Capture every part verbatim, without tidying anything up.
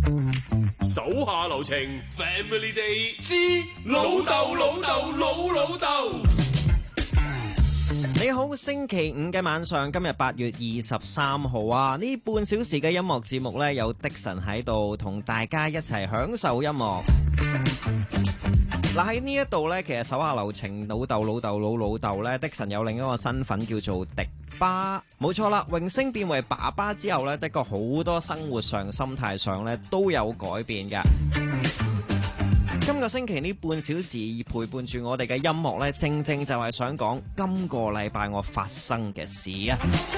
手下留情 ，Family Day 之老豆老豆老老豆。 你好，星期五嘅晚上，今日八月二十三號啊！呢半小時嘅音樂節目呢，有的神喺度同大家一齊享受音樂。嗱，喺呢一度呢，其實手下留情老豆老豆老老豆呢，的神有另一個身份叫做迪巴，冇錯啦。榮升變為爸爸之後呢，的確好多生活上、心態上呢都有改變嘅。今個星期呢半小時陪伴住我哋嘅音樂呢，正正就係想講今個禮拜我發生嘅事啊！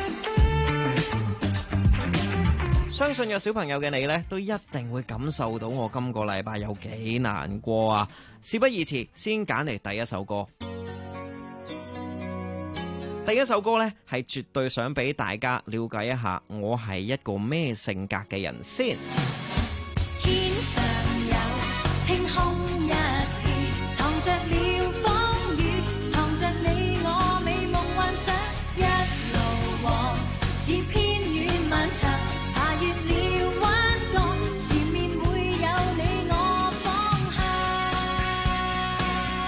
相信有小朋友嘅你呢，都一定會感受到我今個禮拜有幾難過啊！事不宜遲，先揀嚟第一首歌。第一首歌呢，係絕對想俾大家了解一下我係一個咩性格嘅人先。 天上有晴空一片，藏着了風雨，藏着你我美夢幻想，一路往似偏遠漫長，爬越了彎角，前面會有你我方向。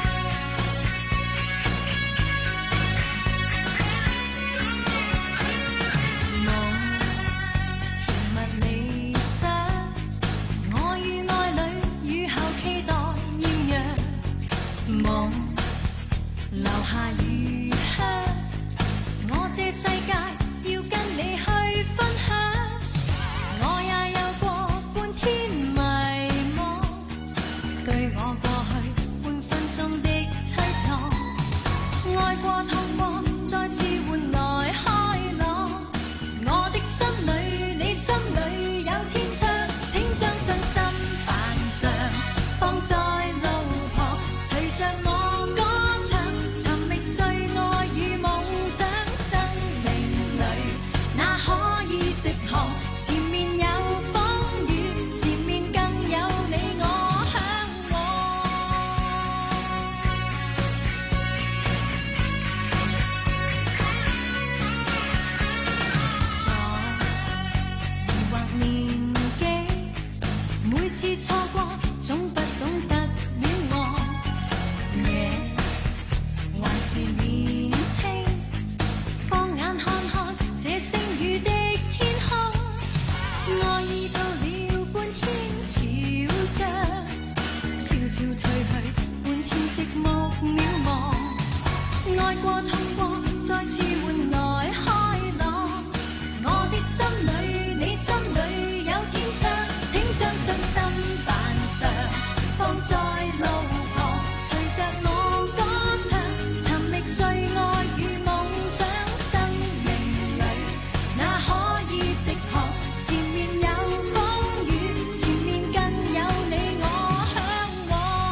夢甜蜜理想，我與愛侶雨後期待豔陽，夢留下餘香，我這世界要跟你去分享。我也有過半天迷茫，據我過去半分鐘的淒愴，愛過痛過，再次換來開朗。我的心裏，你心裏有天窗，請將信心扮上，放在路旁，隨着我歌唱，尋覓最愛與夢想。生命裏哪可以直航？前面有風雨，前面更有你我向往。錯疑惑年紀，每次錯過總不懂得戀愛，夜還是年輕，放眼看看這星雨的天空，愛已到了半天潮漲，悄悄退去，半天寂寞渺茫。愛過痛過，再次換來開朗。我的心裏，你心裏有天窗，請將信心扮上，放在路旁，隨着我歌唱，尋覓最愛與夢想。生命裏哪可以直航？前面有風雨，前面更有你我向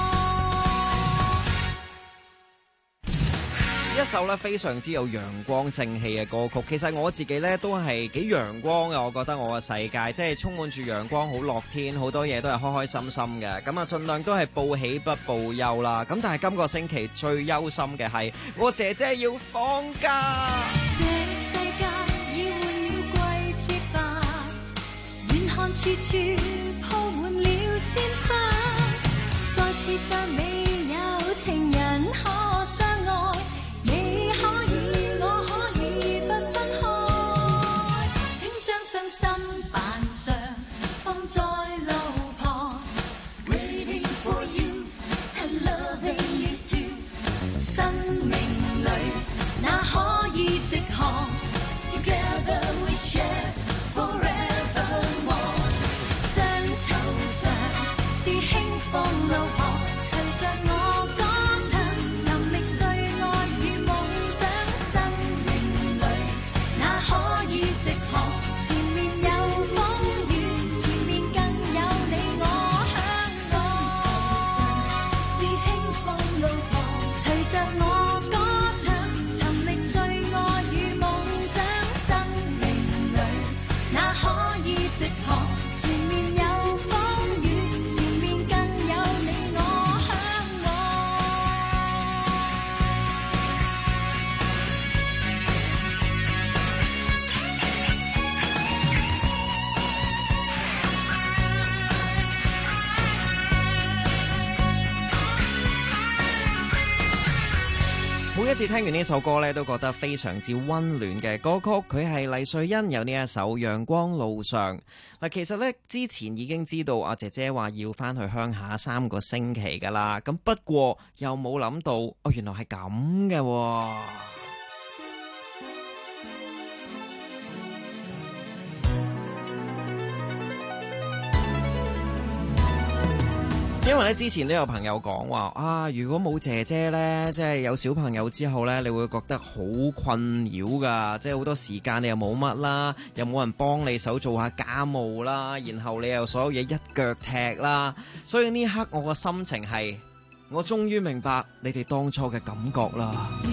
往。 一首咧非常之有陽光正氣嘅歌曲，其實我自己咧都係幾陽光嘅，我覺得我嘅世界即係充滿住陽光，好樂天，好多嘢都係開開心心嘅，咁啊盡量都係報喜不報憂啦。咁但係今個星期最憂心嘅係我姐姐要放假。 這世界已換了季節吧，遠看處處鋪滿了鮮花，再次讚美有情人可相愛，你可以我可以不分開，請將信心扮上，放在路旁 Waiting for you and loving you too， 生命裏哪可以直航 Together we share forevermore， 將惆悵是輕放路旁，隨着次聽完呢首歌咧，都覺得非常之溫暖嘅歌曲。佢係黎瑞恩有呢一首《陽光路上》。嗱，其實咧之前已經知道阿姐姐話要翻去鄉下三個星期噶啦，咁不過又冇諗到，哦，原來係咁嘅喎。因為咧之前都有朋友講話啊，如果冇姐姐呢，即係有小朋友之後呢，你會覺得好困擾噶，即係好多時間你又冇乜啦，又冇人幫你手做下家務啦，然後你又所有嘢一腳踢啦，所以呢刻我個心情係，我終於明白你哋當初嘅感覺啦。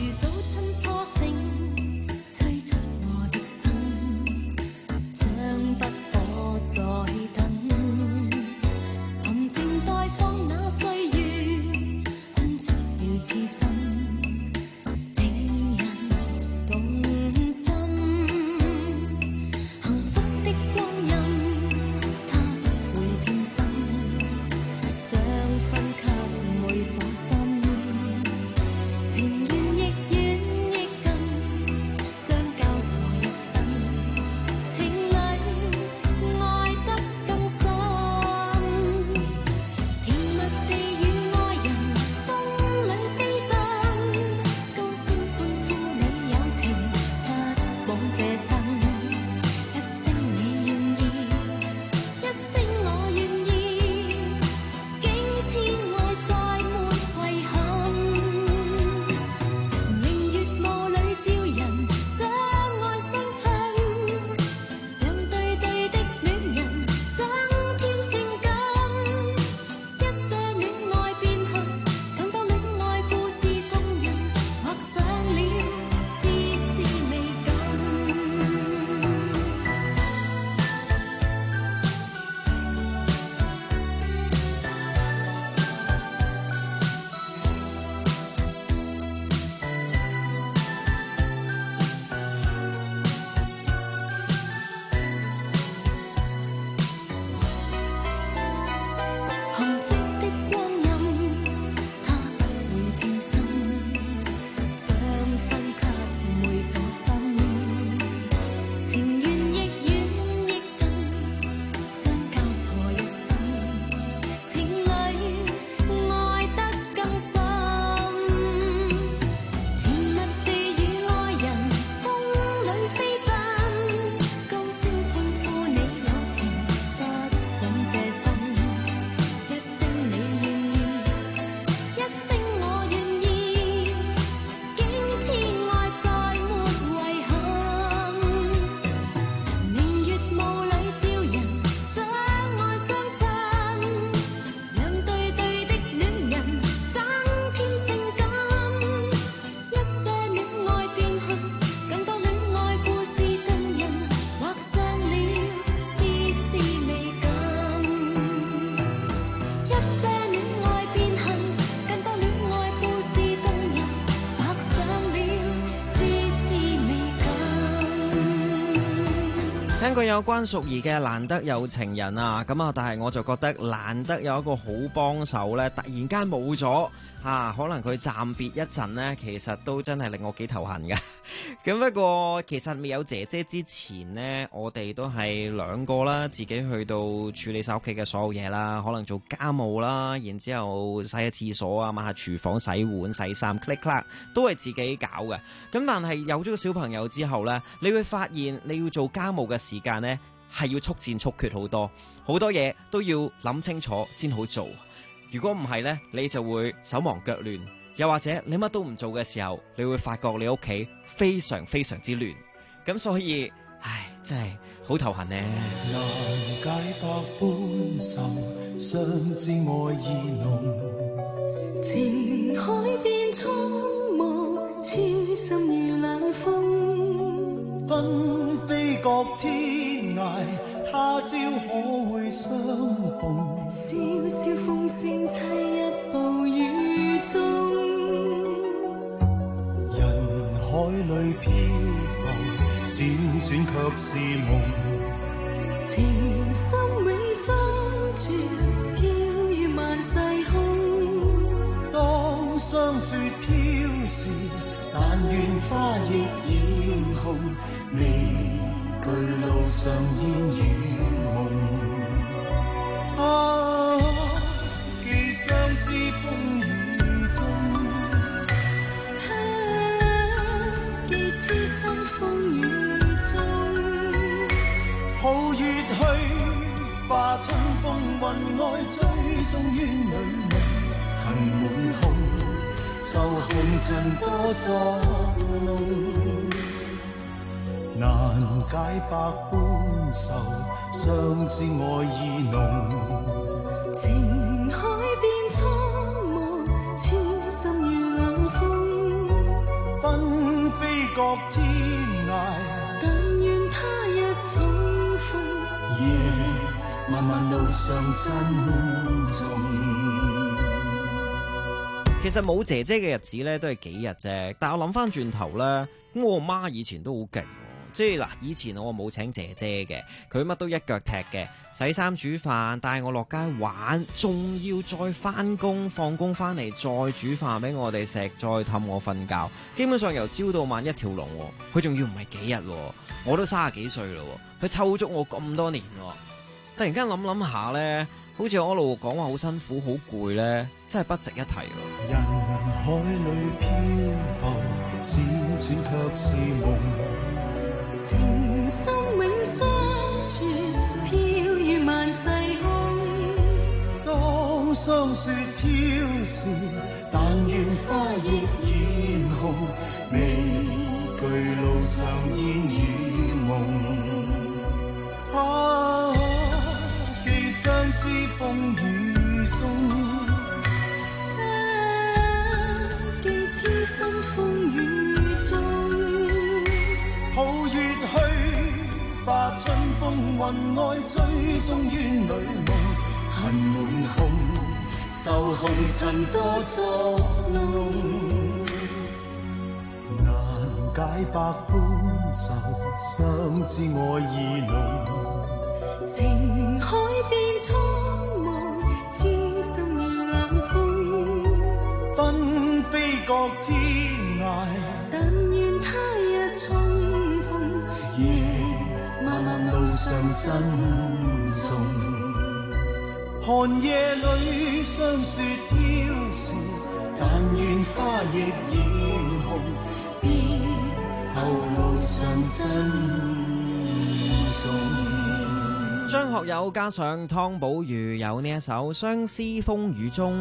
聽過有關淑儀嘅難得有情人啊，咁啊，但係我就覺得難得有一個好幫手呢，突然間冇咗啊，可能佢暫別一陣呢，其實都真係令我幾頭痕嘅。咁不過其實未有姐姐之前呢，我哋都係兩個啦，自己去到處理晒屋企嘅所有嘢啦，可能做家務啦，然之後洗下廁所啊，抹下廚房、洗碗、洗衫 click clack 都係自己搞嘅。咁但係有咗個小朋友之後呢，你會發現你要做家務嘅時間呢，係要速戰速決好多，好多嘢都要諗清楚先好做。如果唔係呢，你就會手忙腳亂，又或者你乜都唔做嘅時候，你會發覺你屋企非常非常之亂。咁所以，唉，真係好頭痕呢。 難解百般愁，相知愛意濃，情海變蒼茫，痴心如冷風，紛飛各天涯，他朝可會相逢？笑笑風聲悽一步雨中，人海裏漂浮，輾轉卻是夢。情深永相住，飄於萬世空。當霜雪飄時，大願花亦染紅，未懼路上煙雨夢。啊，既相思風雨中， 啊，既痴心風雨中， 抱月去，化春風雲外，追蹤於女夢，恨滿胸，受紅塵多作弄，難解百般愁，相知愛意濃。 情海變蒼茫，痴心如冷風， 紛飛各天涯， 但願他日重逢。 夜漫漫路上珍重。 其實冇姐姐嘅日子咧，都係幾日啫。但係我諗翻轉頭咧，咁我媽以前都好勁，即係嗱，以前我冇請姐姐嘅，佢乜都一腳踢嘅，洗衫煮飯，帶我落街玩，仲要再翻工，放工翻嚟再煮飯俾我哋食，再氹我瞓覺，基本上由朝到晚一條龍。佢仲要唔係幾日，我都三十幾歲啦，佢湊足我咁多年。突然間諗諗下咧，好似我一路講話好辛苦好攰咧，真係不值一提咯。 人海裏漂浮，輾轉卻是夢。 情深永相傳，飄於萬世空。 當霜雪飄時，但願花亦染紅，未懼路上煙雨夢。啊，既相思風雨中， 啊，既痴心風雨中， 抱月去，化春風雲外，追蹤於女夢，恨滿胸，受紅塵多作弄，難解百般愁，相知愛意濃。 情海變蒼茫，痴心如冷風， 紛飛各天涯， 但願他日重逢。 夜漫漫路上珍重，寒夜裏霜雪飄時，但願花亦染紅，別後路上珍重。 張學友加上湯寶如有呢一首《相思風雨中》。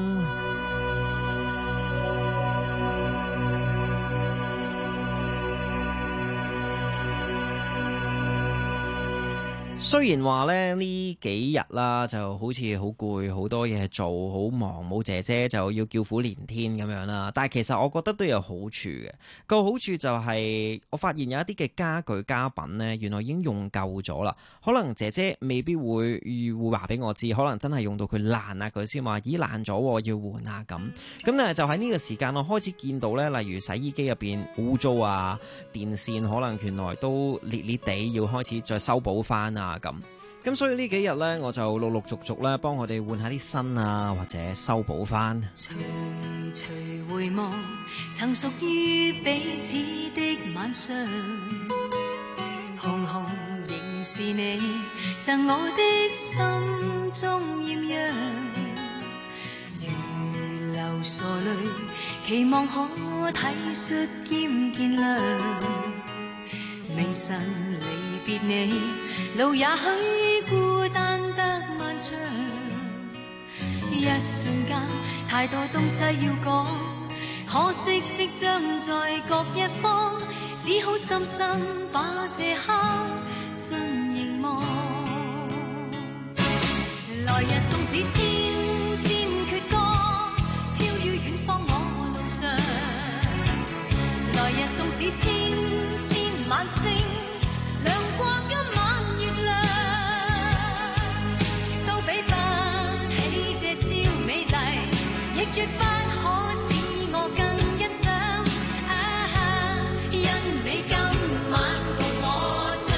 雖然話咧呢幾日啦，就好似好攰，好多嘢做，好忙，冇姐姐就要叫苦連天咁樣啦。但係其實我覺得都有好處嘅。個好處就係我發現有一啲嘅家具家品呢，原來已經用夠咗啦。可能姐姐未必會會話俾我知，可能真係用到佢爛啊，佢先話咦爛咗要換啊咁。咁但係就喺呢個時間，我開始見到呢，例如洗衣機入邊污糟啊，電線可能原來都裂裂地，要開始再修補翻啊。咁咁所以呢幾日呢，我就陸陸續續咧幫我哋換下啲新啊，或者修補翻。 徐徐回望，曾屬於彼此的晚上，紅紅仍是你贈我的心中豔陽，如流傻淚，期望可體恤兼見諒，明晨離別你，路也許孤單得漫長，一瞬間太多東西要講，可惜即將在各一方，只好深深把這刻盡凝望。來日縱使千千闕歌，飄於遠方我路上，來日縱使千千晚星，亮過今晚月亮，都比不起這宵美麗，亦絕不可使我更欣賞。啊，因你今晚共我唱。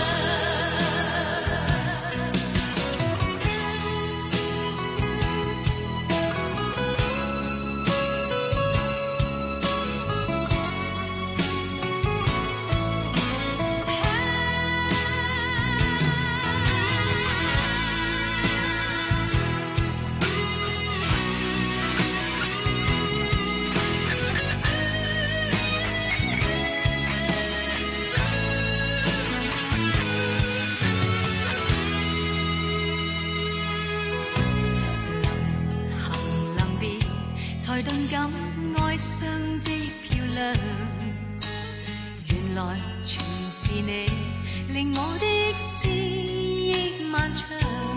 頓感哀傷的漂亮，原來全是你令我的思憶漫長。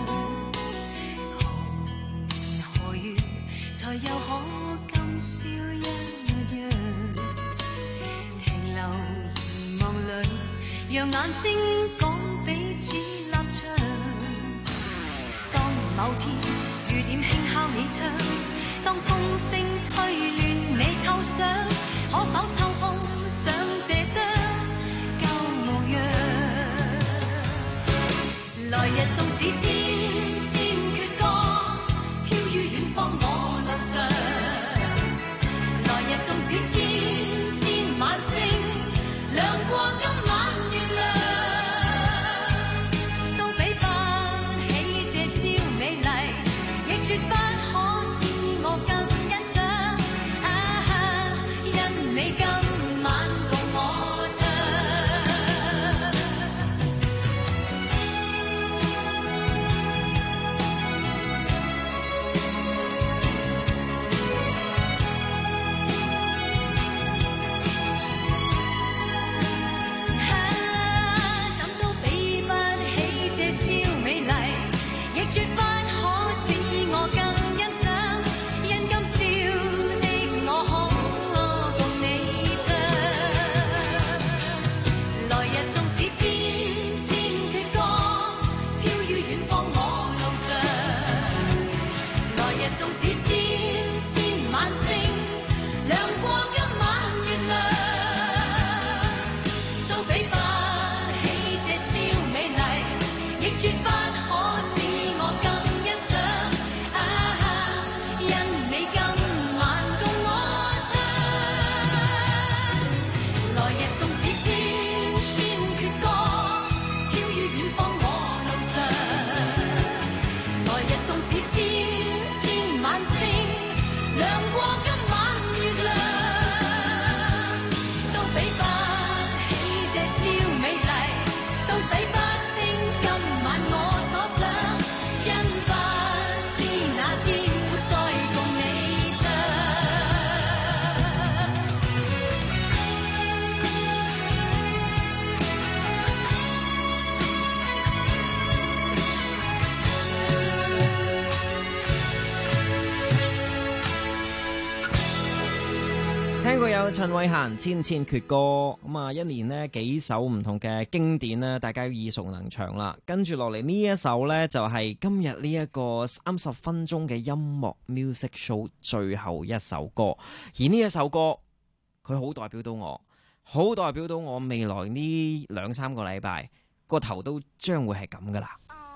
何年何月才又可今宵一樣，停留凝望裏，讓眼睛講彼此立場。當某天雨點輕敲你窗，當風聲吹亂你構想，可否抽空想這張舊模樣？來日縱使千千闕歌，飄於遠方我路上。來日縱使千千晚星，亮過今晚月亮，都比不起這宵美麗，亦絕不可使我更欣賞。啊，因你今晚共我唱。 聽過有陳慧嫻《千千闕歌》，咁啊，一年呢幾首唔同嘅經典呢，大家要耳熟能詳啦。跟住落嚟呢一首呢，就係今日呢一個三十分鐘嘅音樂 music show 最後一首歌。而呢一首歌，佢好代表到我，好代表到我未來呢兩三個禮拜個頭都將會係咁噶啦。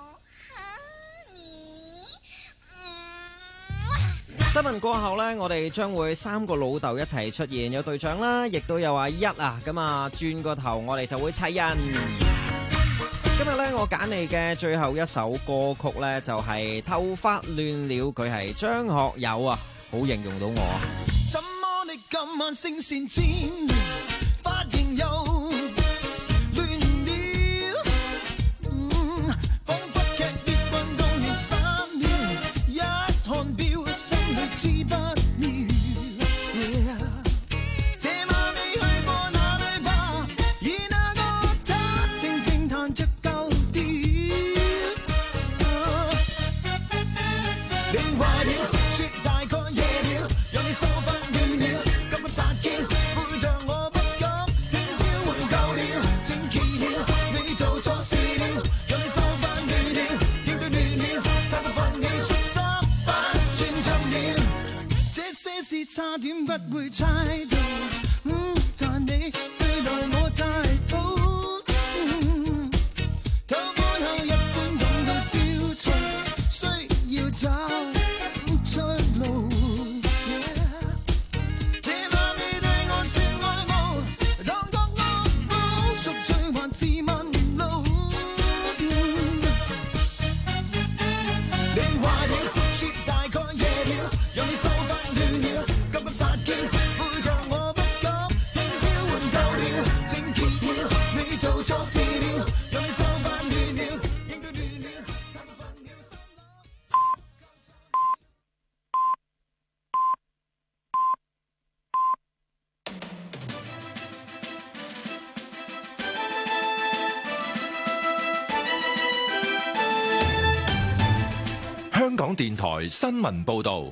新聞過後呢，我哋將會三個老豆一齊出現，有隊長啦，亦都有阿一啊，咁啊轉個頭我哋就會齊人。今日呢，我揀嚟嘅最後一首歌曲呢，就係、是、頭髮亂了，佢係張學友啊，好形容到我啊。 怎麼你今晚聲線尖，髮型又亂了，嗯，彷彿劇烈運動完三秒，一看表心裏知不妙。Yeah. 這晚你去過哪裏吧？而那個他靜靜彈着舊調。你壞了，說大概夜了，讓你收翻亂了，今晚殺嬌，背着我不敢，聽朝換舊了，正結了，你做錯事了，讓你收翻亂了，應對亂了，太過分了，出三百轉唱了，這些事差點不會猜到，嗯，但你對待我太好，嗯，偷開後一般感到焦躁，需要找出路。這晚你對我說愛慕，當作惡報，贖罪還是問路。你壞了，說大概夜了，讓你收翻亂了，今晚殺嬌，背着我不敢，聽朝換舊了，正結了，你做錯事了，讓你收翻亂了，應對亂了，太過分了，心香港電台新聞報道。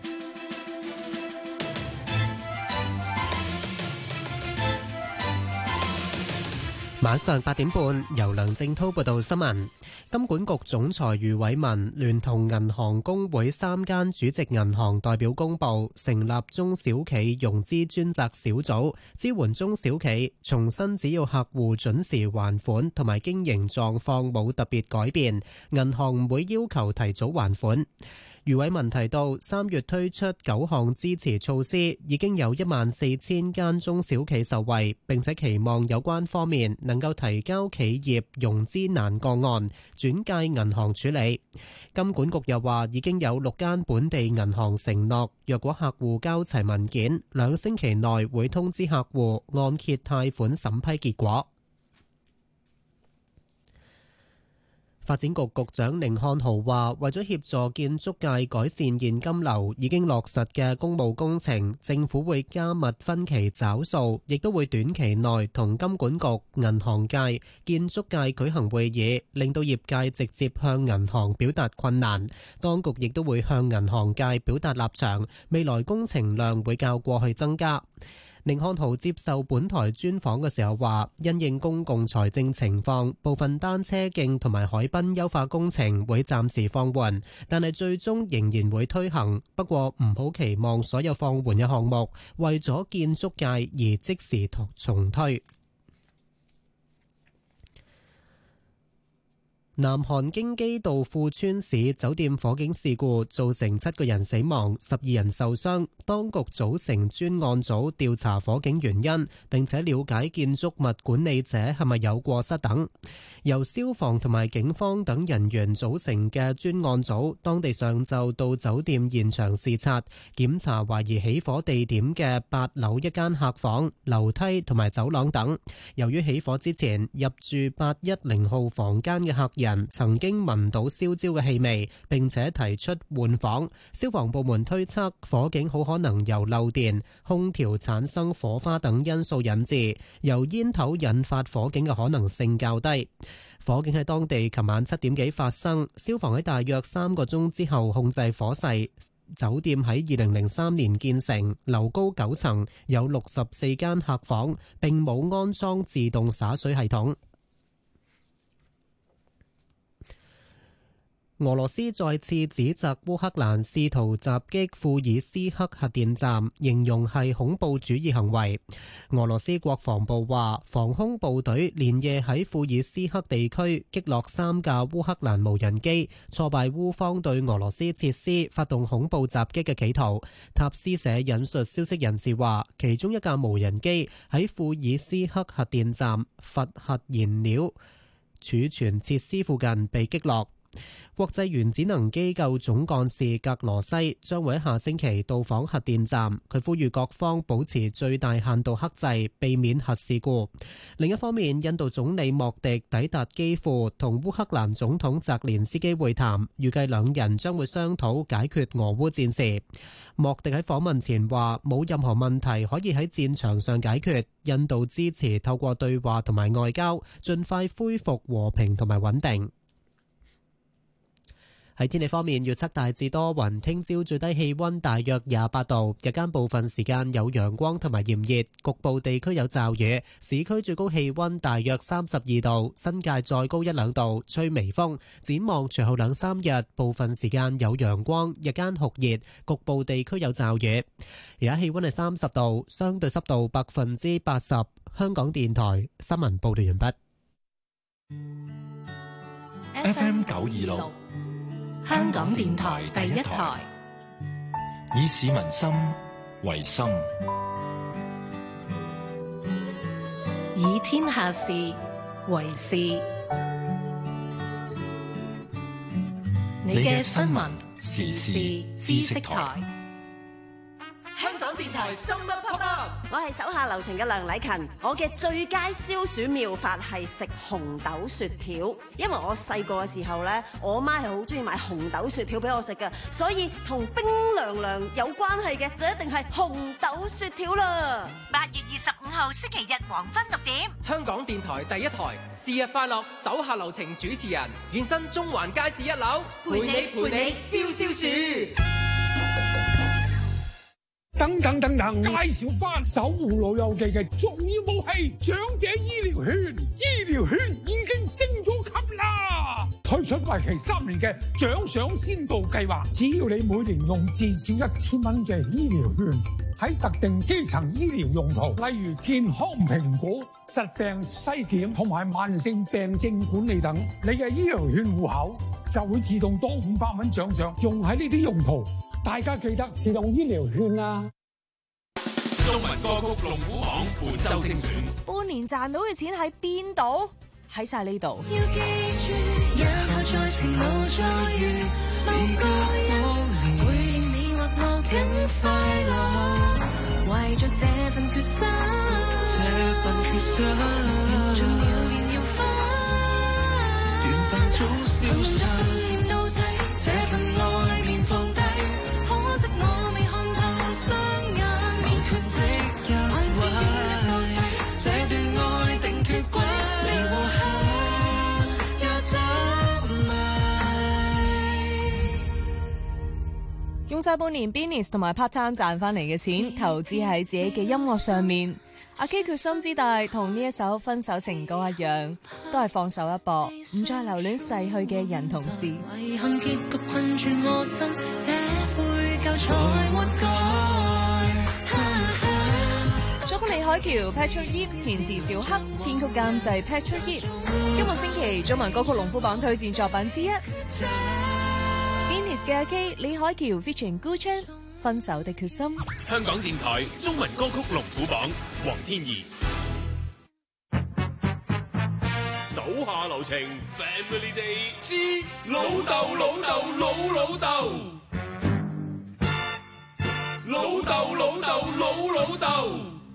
晚上八點半，由梁正滔報道新聞。金管局總裁余偉文聯同銀行公會三間主席銀行代表公佈，成立中小企融資專責小組，支援中小企。重申只要客戶準時還款同埋經營狀況冇特別改變，銀行唔會要求提早還款。余偉文提到，三月推出九項支持措施，已經有一萬四千間中小企受惠，並且期望有關方面能夠提交企業融資難個案，轉介銀行處理。金管局又話，已經有六間本地銀行承諾，若果客戶交齊文件，兩星期內會通知客戶按揭貸款審批結果。發展局局長甯漢豪話，為咗協助建築界改善現金流，已經落實嘅公務工程，政府會加密分期找數，亦都會短期內同金管局、銀行界、建築界舉行會議，令到業界直接向銀行表達困難。當局亦都會向銀行界表達立場，未來工程量會較過去增加。甯漢豪接受本台專訪嘅時候話，因應公共財政情況，部分單車徑同埋海濱優化工程會暫時放緩，但係最終仍然會推行。不過唔好期望所有放緩嘅項目為咗建築界而即時重推。南韓京畿道富川市酒店火警事故造成七個人死亡，十二人受傷。當局組成專案組調查火警原因，並且了解建築物管理者係咪有過失等。由消防同埋警方等人員組成嘅專案組，當地上晝到酒店現場視察，檢查懷疑起火地點嘅八樓一間客房、樓梯同埋走廊等。由於起火之前入住八一零號房間嘅客人曾經聞到燒焦嘅氣味，並且提出換房。消防部門推測火警好可能由漏電、空調產生火花等因素引致，由煙頭引發火警嘅可能性較低。火警喺當地琴晚七點幾發生，消防喺大約三個鐘之後控制火勢。酒店喺二零零三年建成，樓高九層，有六十四間客房，並冇安裝自動灑水系統。俄羅斯再次指責烏克蘭試圖襲擊庫爾斯克核電站，形容係恐怖主義行為。俄羅斯國防部話，防空部隊連夜喺庫爾斯克地區擊落三架烏克蘭無人機，挫敗烏方對俄羅斯設施發動恐怖襲擊嘅企圖。塔斯社引述消息人士話，其中一架無人機喺庫爾斯克核電站核核燃料儲存設施附近被擊落。國際原子能機構總幹事格羅西將會喺下星期到訪核電站，佢呼籲各方保持最大限度克制，避免核事故。另一方面，印度總理莫迪抵達基輔，同烏克蘭總統澤連斯基會談，預計兩人將會商討解決俄烏戰事。莫迪喺訪問前話，冇任何問題可以喺戰場上解決，印度支持透過對話同埋外交，盡快恢復和平同埋穩定。喺天氣方面，預測大致多雲，聽朝最低氣溫大約廿八度，日間部分時間有陽光同埋炎熱，局部地區有驟雨。市區最高氣溫大約三十二度，新界再高一兩度，吹微風。展望隨後兩三日，部分時間有陽光，日間酷熱，局部地區有驟雨。而家氣溫係三十度，相對濕度百分之八十。香港電台新聞報道完畢。 F M 九二六。 香港電台第一台， 以市民心為心， 以天下事為事。你嘅新聞時事知識台，香港電台。 台 Summer Pop Up， 我係手下留情嘅梁禮勤，我嘅最佳消暑妙法係食紅豆雪條，因為我細個嘅時候呢，我媽係好中意買紅豆雪條俾我食嘅，所以同冰涼涼有關係嘅就一定係紅豆雪條啦。 八月二十五號星期日黃昏六點， 香港電台第一台，是日快樂，手下留情主持人現身中環街市一樓，陪你陪你消消暑。 等等等等，介紹翻守護老友記嘅重要武器——長者醫療券。醫療券已經升咗級啦！推出為期三年嘅獎賞先導計劃，只要你每年用至少一千蚊嘅醫療券，喺特定基層醫療用途，例如健康評估、疾病篩檢同埋慢性病症管理等，你嘅醫療券戶口就會自動多五百蚊獎賞，用喺呢啲用途。大家記得使用醫療券啦！ 中文歌曲龍虎榜本周精選， 半年賺到嘅錢喺邊度？喺晒呢度。 要記住，日後在情路再遇，某個人會令你或我更快樂。懷着這份決心，這份決心，緣盡了便要分，緣分早消失。信念到底，這份愛便放低。可惜我未看透雙眼，面團的人還是要到底。這段愛定脫軌，你和他也執迷。 用晒半年 business 同埋 part time 賺翻嚟嘅錢，投資喺自己嘅音樂上面。阿 K 決心之大，同呢一首分手情歌一樣，都係放手一搏，唔再留戀逝去嘅人同事。 遺憾結局困住我心，這悔疚才活該。 作曲李海橋 Patrick Yip， 填詞小黑，編曲監製 Patrick Yip。今個星期中文歌曲龍虎榜推薦作品之一 ，Venus 嘅阿 K 李海橋 featuring Gucci。分手的決心。 香港電台中文歌曲龍虎榜，黃天怡。手下留情 Family Day 之老豆老豆老老豆，老豆老豆老老豆。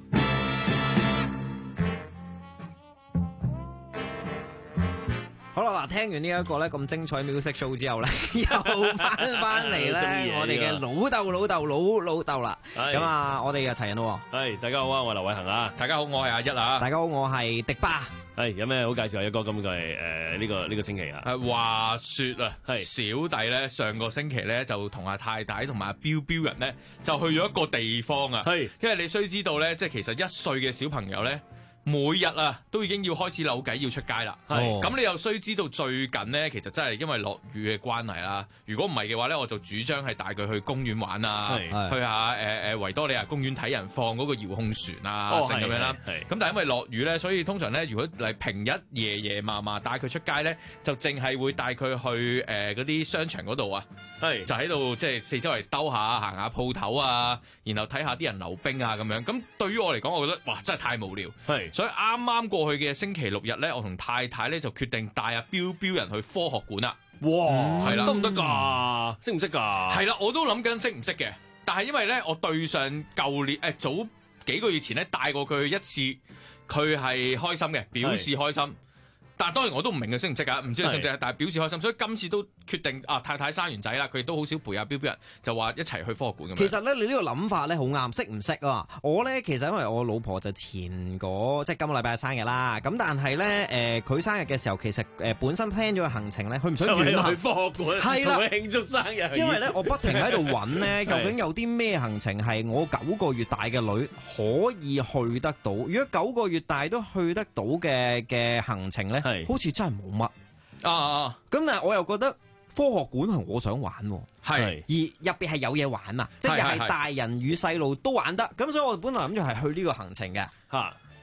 好啦，嗱，聽完呢一個咧咁精彩 music show 之後咧，又翻翻嚟咧，我哋嘅老豆老豆老老豆啦。咁啊，我哋又齊人咯。 係，大家好啊，我係劉偉恒啊。大家好，我係阿一啊。 大家好，我係迪巴。 係，有咩好介紹啊？一哥咁嘅誒呢個呢個星期啊。 係話説啊，小弟咧上個星期咧就同阿太太同埋阿標標人咧就去咗一個地方啊。係，因為你須知道咧，即係其實一歲嘅小朋友咧，每日啊都已經要開始扭計要出街啦，係咁、哦、你又需知道最近呢，其實真係因為落雨嘅關係啦。如果唔係嘅話咧，我就主張係帶佢去公園玩啊，去下誒誒維多利亞公園睇人放嗰個遙控船啊，成咁、哦、樣啦。咁但係因為落雨咧，所以通常咧，如果嚟平日夜夜麻麻帶佢出街咧，就淨係會帶佢去誒嗰啲商場嗰度啊，係就喺度即係四周圍兜下行下鋪頭啊，然後睇下啲人溜冰啊咁樣。咁對於我嚟講，我覺得哇真係太無聊，係。所以啱啱過去嘅星期六日咧，我同太太咧就決定帶阿標標人去科學館啦。哇，係啦，得唔得㗎？識唔識㗎？係啦，我都諗緊識唔識嘅。但係因為咧，我對上舊年誒、呃、早幾個月前咧帶過佢去一次，佢係開心嘅，表示開心。但係當然我都唔明佢識唔識啊，唔知佢識唔識，但係表示開心，所以今次都決定啊，太太生完仔啦，佢都好少陪阿標標人，就話一齊去科學館咁樣。其實咧，你呢個諗法咧好啱，識唔識啊？我咧其實因為我老婆就前個即係今個禮拜生日啦，咁但係咧誒佢生日嘅時候，其實誒、呃、本身 plan 咗個行程咧，佢唔想遠去科學館，係啦，慶祝生日。因為咧，我不停喺度揾咧，究竟有啲咩行程係我九個月大嘅女可以去得到？如果九個月大都去得到嘅嘅行程咧？好似真係冇乜啊啊！咁但係我又覺得科學館係我想玩，係而入邊係有嘢玩啊，即係又係大人與細路都玩得。咁所以我本來諗住係去呢個行程嘅嚇。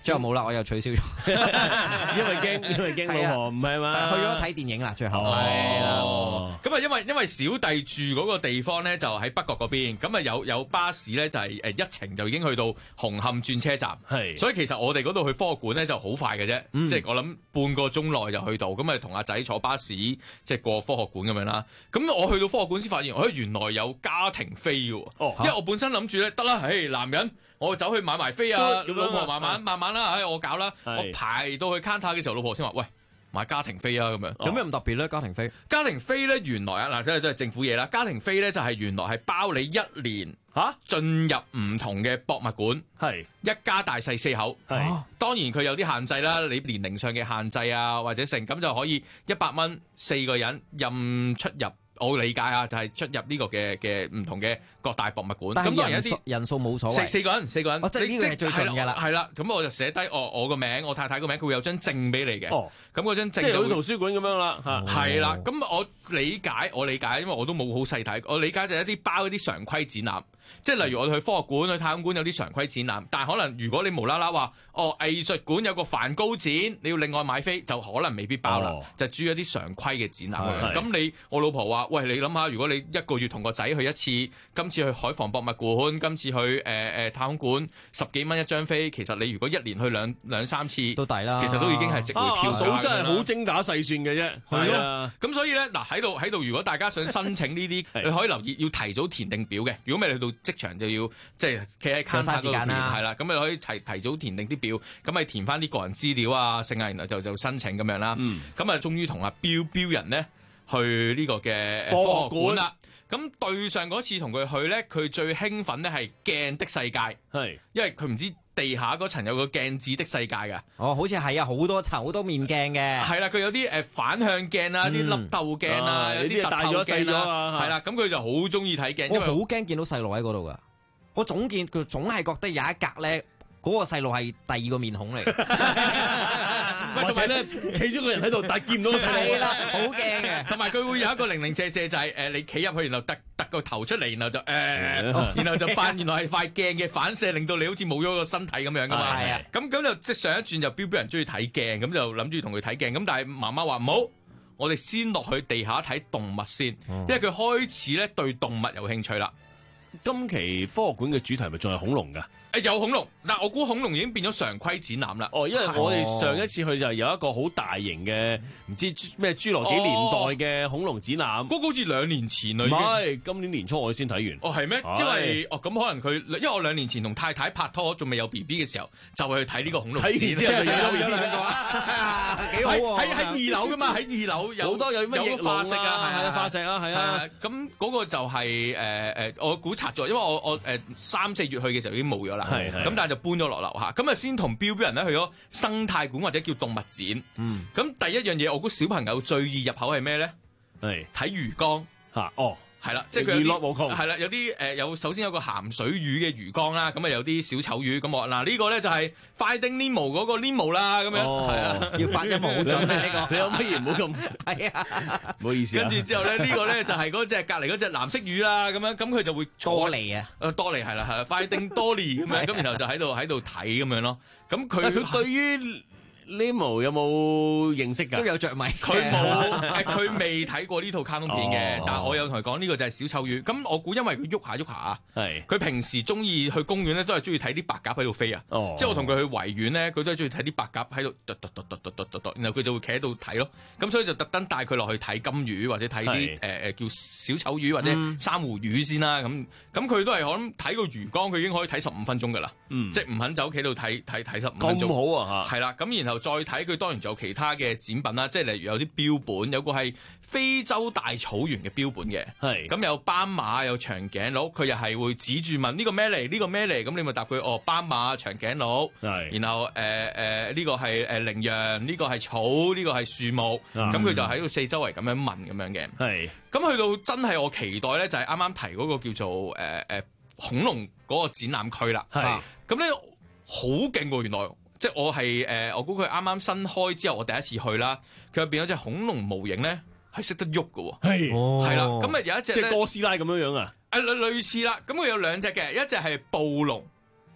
最後冇啦，我又取消咗， 因為驚因為驚老婆唔係嘛， 去咗睇電影啦，最後係啦。咁啊，因為因為小弟住嗰個地方咧，就喺北角嗰邊，咁啊有有巴士咧，就係誒一程就已經去到紅磡轉車站，係，所以其實我哋嗰度去科學館咧就好快嘅啫， 嗯、 即係我諗半個鐘內就去到，咁啊同阿仔坐巴士即係過科學館咁樣啦。咁我去到科學館先發現，誒原來有家庭飛嘅，哦，因為我本身諗住咧得啦，誒男人。我走去買埋飛啊，老婆慢慢慢慢啦，唉，我搞啦。我排到去 counter 嘅時候，老婆先話：喂，買家庭飛啊咁樣。 有咩咁特別咧？家庭飛？家庭飛咧，原來啊，嗱，即係都係政府嘢啦。家庭飛咧就係原來係包你一年嚇進入唔同嘅博物館，係一家大細四口。係當然佢有啲限制啦，你年齡上嘅限制啊，或者成咁就可以一百蚊四個人任出入。我理解啊，就係、是、出入呢個嘅嘅唔同嘅各大博物館。 但係人數人數冇所謂。四四個人，四個人。 哦，即係呢個係最盡㗎啦。 係啦，咁我就寫低我我個名，我太太個名，佢會有張證俾你嘅。哦，咁嗰張證即係好似圖書館咁樣啦。嚇， 係啦。咁我理解，我理解，因為我都冇好細睇。我理解就係一啲包一啲常規展覽。即係例如我哋去科學館、去太空館有啲常規展覽，但係可能如果你無啦啦話，哦藝術館有個梵高展，你要另外買飛，就可能未必包啦，哦、就主要一啲常規嘅展覽。咁你我老婆話：喂，你諗下，如果你一個月同個仔去一次，今次去海防博物館，今次去誒誒、呃、太空館，十幾蚊一張飛，其實你如果一年去兩兩三次都抵啦，其實都已經係值回票價。 數、啊、真係好精打細算嘅啫，係咯。咁所以咧，嗱喺度喺度，如果大家想申請呢啲，你可以留意要提早填定表嘅。如果未去到職場就要即係企喺 counter 嗰度填，係啦，咁你可以提提早填定啲表，咁咪填翻啲個人資料啊，剩啊，然後就就申請咁樣啦。咁啊、嗯，終於同阿標標人咧去呢個嘅科學館啦。咁對上嗰次同佢去咧，佢最興奮咧係鏡的世界，係因為佢唔知地下嗰層有個鏡子的世界㗎。 哦，好似係啊，好多層好多面鏡嘅。係啦，佢有啲誒反向鏡啊，啲凹透鏡啊，有啲大咗細咗啊。係啦，咁佢就好中意睇鏡。 我好驚見到細路喺嗰度㗎。我總見佢總係覺得有一格咧，嗰、嗰個細路係第二個面孔嚟， 或者咧企咗個人喺度，但係見唔到個細路。 係啦，好驚嘅。 同埋佢會有一個零零舍舍，就係、是、誒、呃、你企入去，然後突突個頭出嚟，然後就誒，呃哦、然後就扮原來係塊鏡嘅反射，令到你好似冇咗個身體咁樣噶嘛。係啊，咁咁就即係上一轉就標標人中意睇鏡，咁就諗住同佢睇鏡。咁但係媽媽話唔好，我哋先落去地下睇動物先，因為佢開始咧對動物有興趣啦。 今期科學館嘅主題咪仲係恐龍㗎？ 誒有恐龍，但我估恐龍已經變咗常規展覽啦。 哦，因為我哋上一次去就係有一個好大型嘅，唔知咩侏羅紀年代嘅恐龍展覽。 嗰個好似兩年前啦， 唔係今年年初我哋先睇完。 哦，係咩？因為哦咁可能佢，因為我兩年前同太太拍拖，仲未有 B B 嘅時候，就去睇呢個恐龍展。睇完之後就有有兩個啊，幾好喎！喺喺二樓㗎嘛，喺二樓有好多有乜嘢化石啊，係啊，化石啊，係啊。咁嗰個就係誒誒，我估拆咗，因為我我誒三四月去嘅時候已經冇咗啦。係係，咁但係就搬咗落樓下，咁啊先同標標人咧去咗生態館或者叫動物展。嗯，咁第一樣嘢，我估小朋友最易入口係咩咧？係睇魚缸嚇，哦，係啦，即係佢娛樂無窮，係啦，有啲誒有首先有個鹹水魚嘅魚缸啦，咁啊有啲小丑魚，咁我嗱呢個咧就係 Finding Nemo 嗰個 Nemo 啦，咁樣係啊， 要發音好準啊呢個， 你有乜嘢唔好咁係啊， 唔好意思。 跟住之後咧，呢個咧就係嗰隻隔離嗰隻藍色魚啦，咁樣咁佢就會多利啊， 誒多利係啦係啦 Finding Dory 咁樣，咁然後就喺度喺度睇咁樣咯，咁佢佢對於Nemo 有冇認識㗎？ 都有着迷。 佢冇，佢未睇過呢套卡通片嘅。哦、但係我有同佢講呢個就係小丑魚。咁我估因為佢喐下喐下啊，係佢平時中意去公園咧，都係中意睇啲白鴿喺度飛啊。哦、即係我同佢去維園咧，佢都係中意睇啲白鴿喺度突突突突突突突突，然後佢就會企喺度睇咯。咁所以就特登帶佢落去睇金魚或者睇啲誒誒叫小丑魚或者珊瑚魚先啦。咁咁佢都係我諗睇個魚缸，佢已經可以睇十五分鐘㗎啦。嗯、即係唔肯走企度睇睇睇十五分鐘。 咁好啊嚇！ 係啦，咁然後。再睇佢當然仲有其他嘅展品啦，即係例如有啲標本，有個係非洲大草原嘅標本嘅，係咁有斑馬有長頸鹿，佢又係會指住問呢個咩嚟？呢個咩嚟？咁你咪答佢哦，斑馬長頸鹿，係然後誒誒呢個係誒羚羊，呢個係草，呢個係樹木，咁佢就喺度四周圍咁樣問咁樣嘅，係咁去到真係我期待咧，就係啱啱提嗰個叫做誒誒恐龍嗰個展覽區啦，係咁咧好勁喎，原來。即係我係誒、呃，我估佢啱啱新開之後，我第一次去啦。佢入邊有隻恐龍模型咧，係識得喐嘅喎。係，係啦。咁啊有一隻即係哥斯拉咁樣樣啊？ 誒類類似啦。咁佢有兩隻嘅，一隻係暴龍，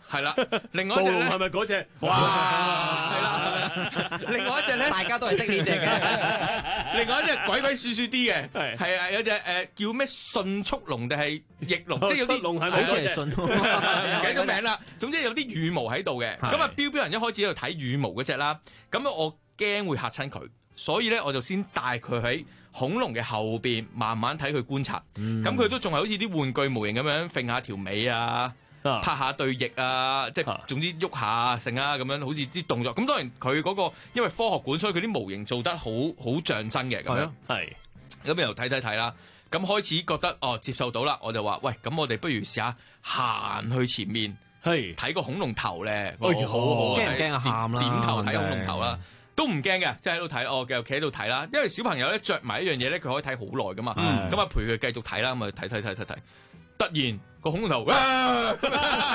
係啦，另外一隻咧係咪嗰隻？ 哇，係啦，另外一隻咧， 大家都係識呢隻嘅。 另外一隻鬼鬼祟祟啲嘅，係係啊，有隻誒叫咩迅速龍定係翼龍，即係有啲龍係咪？ 好似係迅， 唔記得個名啦。總之有啲羽毛喺度嘅。咁啊，標標人一開始喺度睇羽毛嗰隻啦，咁我驚會嚇親佢，所以咧我就先帶佢喺恐龍嘅後邊，慢慢睇佢觀察。咁佢都仲係好似啲玩具模型咁樣揈下條尾啊。拍下對翼啊，即係總之喐下成啊咁樣，好似啲動作。咁當然佢嗰、嗰個因為科學館，所以佢啲模型做得好好像真嘅咁樣。係咁又睇睇睇啦。咁開始覺得哦接受到啦，我就話喂，咁我哋不如試下行去前面，係睇個恐龍頭咧。好好驚唔驚啊？喊啦！ 點頭睇恐龍頭啦，都唔驚嘅，即係喺度睇。哦，繼續企喺度睇啦。因為小朋友咧着埋一樣嘢咧，佢可以睇好耐噶嘛。咁啊、嗯、陪佢繼續睇啦，咁啊睇睇睇睇睇。突然個恐龍頭，嗱，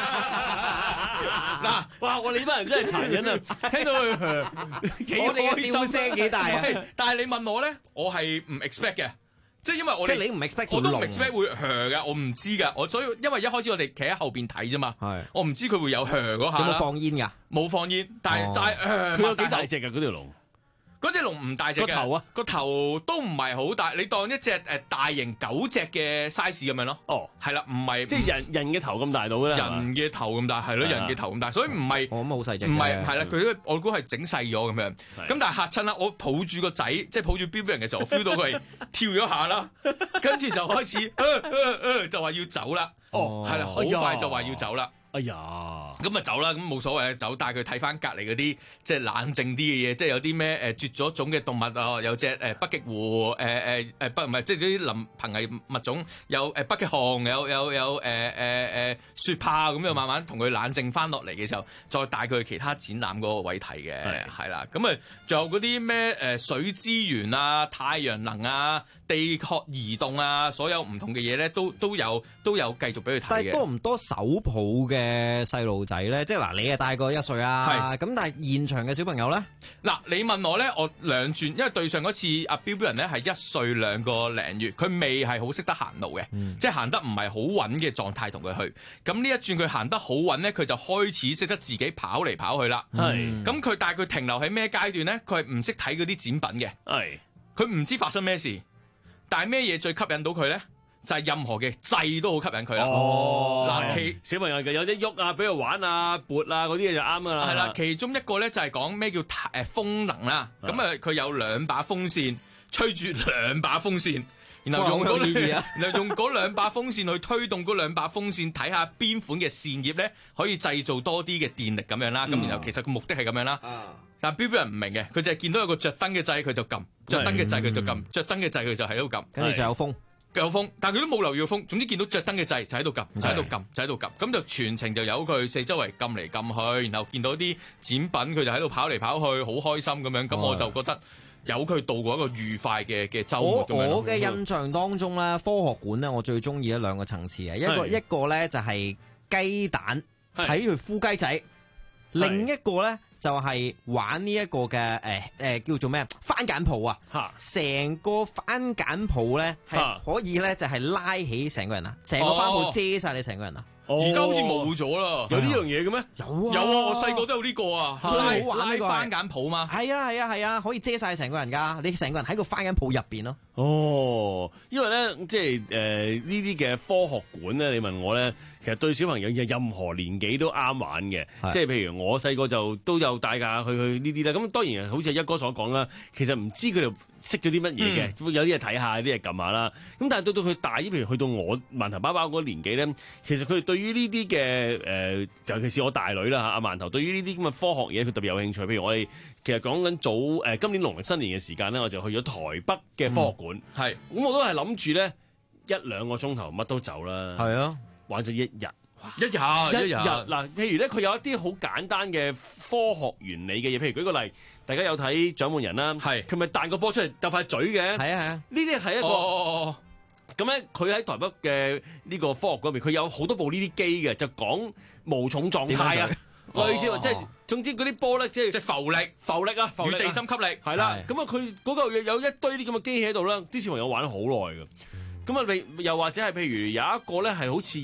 哇！我哋呢班人真係殘忍啊！聽到佢幾開心， 聲幾大啊！ 但係你問我咧，我係唔 expect 嘅，即係因為我即係你唔 expect， 我都唔 expect 會噓嘅，我唔知㗎，我所以因為一開始我哋企喺後邊睇啫嘛，係我唔知佢會有噓嗰下。 有冇放煙㗎？ 冇放煙，但係就係噓。 佢有幾大隻㗎？嗰條龍？ 嗰隻龍唔大隻嘅，個頭啊，個頭都唔係好大，你當一隻誒大型狗隻嘅 size 咁樣咯。哦，係啦，唔係即係人人嘅頭咁大到啦。 人嘅頭咁大係咯，人嘅頭咁大，所以唔係。 我咁好細隻。 唔係係啦，佢我估係整細咗咁樣。咁但係嚇親啦，我抱住個仔，即係抱住標標人嘅時候，我 feel 到佢係跳咗下啦，跟住就開始就話要走啦。哦，係啦，好快就話要走啦。 哎呀， 咁啊走啦，咁冇所謂，走帶佢睇翻隔離嗰啲即係冷靜啲嘅嘢，即係有啲咩誒絕咗種嘅動物啊，有隻誒北極狐，誒誒誒北唔係即係啲臨瀕危物種，有誒北極熊，有有有誒誒誒雪豹，咁又慢慢同佢冷靜翻落嚟嘅時候，再帶佢去其他展覽嗰個位睇嘅，係啦，咁啊仲有嗰啲咩誒水資源啊、太陽能啊、地殼移動啊，所有唔同嘅嘢咧，都都有都有繼續俾佢睇嘅。 但係多唔多手抱嘅？嘅細路仔咧，即係嗱，你係大過一歲啊，咁但係現場嘅小朋友咧， 嗱，你問我咧，我兩轉，因為對上嗰次阿標標人咧係一歲兩個零月，佢未係好識得行路嘅，嗯、即係行得唔係好穩嘅狀態同佢去。咁呢一轉佢行得好穩咧，佢就開始識得自己跑嚟跑去啦。係，咁佢但係佢停留喺咩階段咧？佢係唔識睇嗰啲展品嘅，係，佢唔知發生咩事，但係咩嘢最吸引到佢咧？就係任何嘅掣都好吸引佢啦。 哦，嗱，其小朋友有啲喐啊，俾佢玩啊、撥啊嗰啲嘢就啱噶啦。 係啦，其中一個咧就係講咩叫誒風能啦。咁啊，佢有兩把風扇，吹住兩把風扇，然後用嗰兩，然後用嗰兩把風扇去推動嗰兩把風扇，睇下邊款嘅扇葉咧可以製造多啲嘅電力咁樣啦。咁、嗯、然後其實個目的係咁樣啦。啊、但係標標人唔明嘅，佢就係見到有個着燈嘅掣，佢就撳；着燈嘅掣佢就撳；着燈嘅掣佢就喺度撳。 跟住就有風。 有風，但係佢都冇留意個風。總之見到着燈嘅掣就喺度撳，就喺度撳，就喺度撳。咁就全程就由佢四周圍撳嚟撳去，然後見到啲展品佢就喺度跑嚟跑去，好開心咁樣。咁我就覺得由佢度過一個愉快嘅嘅週末咁樣。 我嘅印象當中咧，科學館咧，我最中意一兩個層次嘅，一個一個咧就係雞蛋睇佢孵雞仔，另一個咧。就係玩呢一個嘅誒誒叫做咩番梘泡啊！成個番梘泡咧係可以咧就係拉起成個人啊，成個番泡遮晒你成個人啊！ 而家好似冇咗啦， 有呢樣嘢嘅咩？ 有啊， 有啊！我細個都有呢個啊， 最好玩呢個番梘泡嘛。 係啊係啊係啊，可以遮晒成個人㗎，你成個人喺個番梘泡入邊咯。 哦，因為咧即係誒呢啲嘅科學館咧，你問我咧，其實對小朋友任何年紀都啱玩嘅。即係譬如我細個就都有帶架去去呢啲啦。咁當然好似一哥所講啦，其實唔知佢哋識咗啲乜嘢嘅，嗯、有啲嘢睇下，有啲嘢撳下啦。咁但係到到佢大啲，譬如去到我饅頭包包嗰個年紀咧，其實佢哋對於呢啲嘅誒，尤其是我大女啦嚇，阿饅頭對於呢啲咁嘅科學嘢，佢特別有興趣。譬如我哋其實講緊早誒、呃、今年農曆新年嘅時間咧，我就去咗台北嘅科學館。係、嗯，咁我都係諗住咧一兩個鐘頭乜都走啦。係啊，玩咗一日。 一日一日嗱，譬如咧，佢有一啲好簡單嘅科學原理嘅嘢，譬如舉個例，大家有睇獎門人啦，係佢咪彈個波出嚟鬥塊嘴嘅，係啊係啊，呢啲係一個咁咧，佢喺台北嘅呢個科學嗰邊，佢有好多部呢啲機嘅，就講無重狀態啊，類似即係總之嗰啲波咧，即係即係浮力、浮力啊，與地心吸力係啦，咁啊佢嗰個有一堆啲咁嘅機器喺度啦，啲小朋友玩咗好耐嘅，咁啊你又或者係譬如有一個咧係好似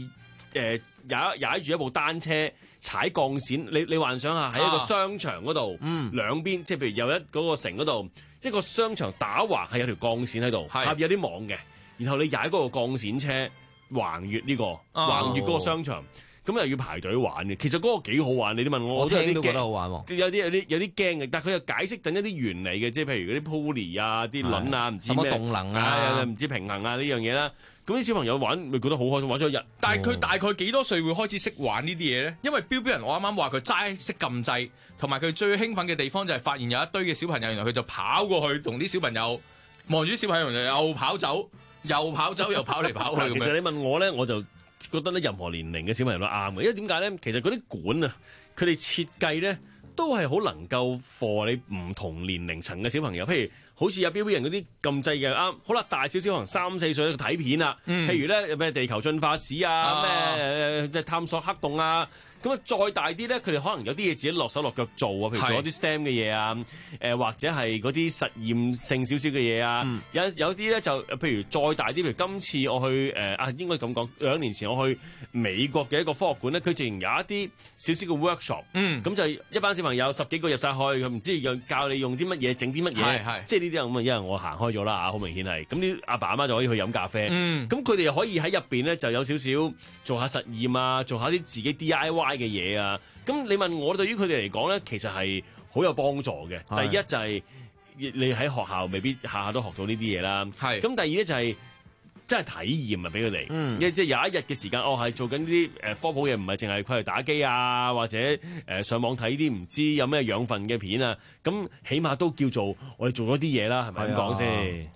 誒踩踩住一部單車踩鋼線，你你幻想下喺一個商場嗰度， 嗯， 兩邊即係譬如有一嗰個城嗰度，一個商場打橫係有條鋼線喺度，下邊有啲網嘅，然後你踩嗰個鋼線車橫越呢個橫越嗰個商場。咁又要排隊玩嘅，其實嗰個幾好玩。你哋問我， 我聽都覺得好玩喎。 有啲有啲有啲驚嘅，但係佢又解釋緊一啲原理嘅，即係譬如嗰啲 pulley 啊、啲輪啊、唔知咩動能啊、 唔知平衡啊呢樣嘢啦。咁啲小朋友玩咪覺得好開心，玩咗一日。 但係佢大概幾多歲會開始識玩呢啲嘢咧？因為標標人我啱啱話佢齋識撳掣，同埋佢最興奮嘅地方就係發現有一堆嘅小朋友，原來佢就跑過去同啲小朋友望住啲小朋友，又跑走，又跑走，又跑嚟跑去咁樣。 其實你問我咧，我就覺得咧，任何年齡嘅小朋友都啱嘅，因為點解咧？其實嗰啲館啊，佢哋設計咧都係好能夠 for 你唔同年齡層嘅小朋友。譬如好似有標標人嗰啲撳掣嘅啱，好啦，大少少可能三四歲睇片啦。嗯、譬如咧有咩地球進化史啊，咩即係探索黑洞啊。咁啊，再大啲咧，佢哋可能有啲嘢自己落手落腳做啊，譬如做一啲 S T E M 嘅嘢啊，誒、呃、或者係嗰啲實驗性少少嘅嘢啊。嗯、有有啲咧就譬如再大啲，譬如今次我去誒啊、呃，應該咁講，兩年前我去美國嘅一個科學館咧，佢竟然有一啲少少嘅 workshop。嗯，咁就一班小朋友十幾個入晒去，佢唔知又教你用啲乜嘢整啲乜嘢，係即係呢啲咁啊，因為我行開咗啦啊，好明顯係。咁啲阿爸阿媽就可以去飲咖啡。嗯，咁佢哋又可以喺入邊咧就有少少做下實驗啊，做下啲自己 D I Y嘅嘢啊，咁你問我對於佢哋嚟講咧，其實係好有幫助嘅。第一就係你喺學校未必下下都學到呢啲嘢啦。係。咁第二咧就係真係體驗啊，俾佢哋。嗯。即係有一日嘅時間，哦係做緊呢啲誒科普嘢，唔係淨係佢嚟打機啊，或者誒上網睇啲唔知有咩養分嘅片啊。咁起碼都叫做我哋做咗啲嘢啦，係咪咁講先？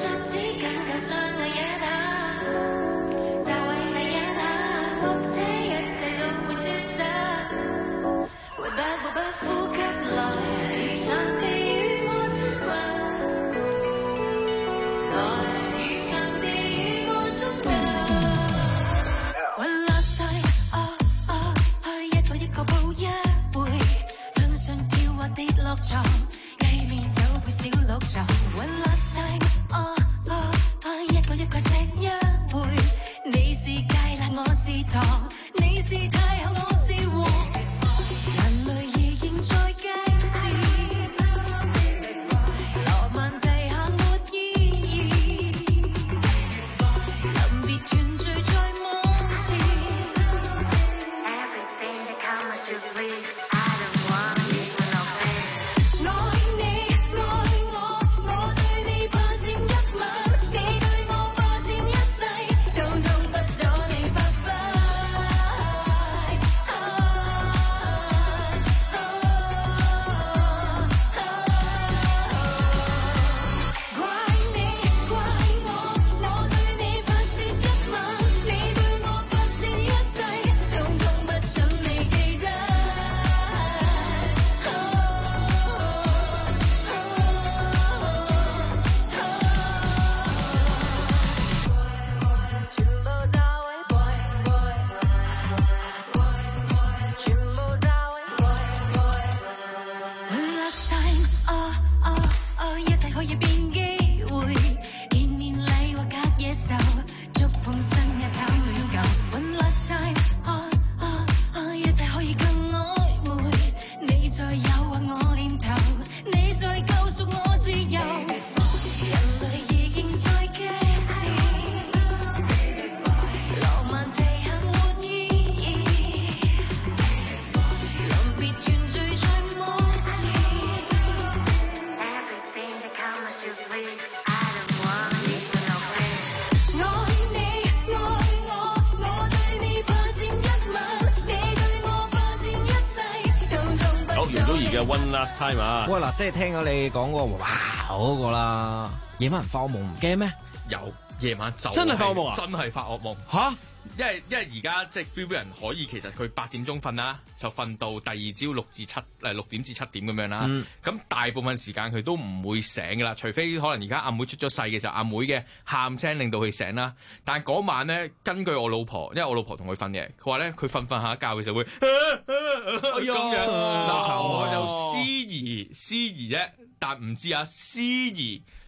計面走會小鹿撞 One last time， 哦哦哦，一個一個錫一回，你是芥辣我是糖，你是太后我是王，人類已經在街市，羅曼蒂下沒意義，臨別團聚在網前 Everything that comes to please I don't want One last time 啊！ 喂嗱，即係聽咗你講過哇嗰個啦，夜晚人發惡夢唔驚咩？ 有夜晚就真係發惡夢啊！ 真係發惡夢嚇！ 因為因為而家即係標標人可以其實佢八點鐘瞓啦，就瞓到第二朝六至七誒六點至七點咁樣啦。咁、嗯、大部分時間佢都唔會醒噶啦，除非可能而家阿妹出咗世嘅時候，阿妹嘅喊聲令到佢醒啦。但係嗰晚咧，根據我老婆，因為我老婆同佢瞓嘅，佢話咧佢瞓瞓下覺嘅時候會咁樣。嗱，我就思疑思疑啫，但唔知啊思疑。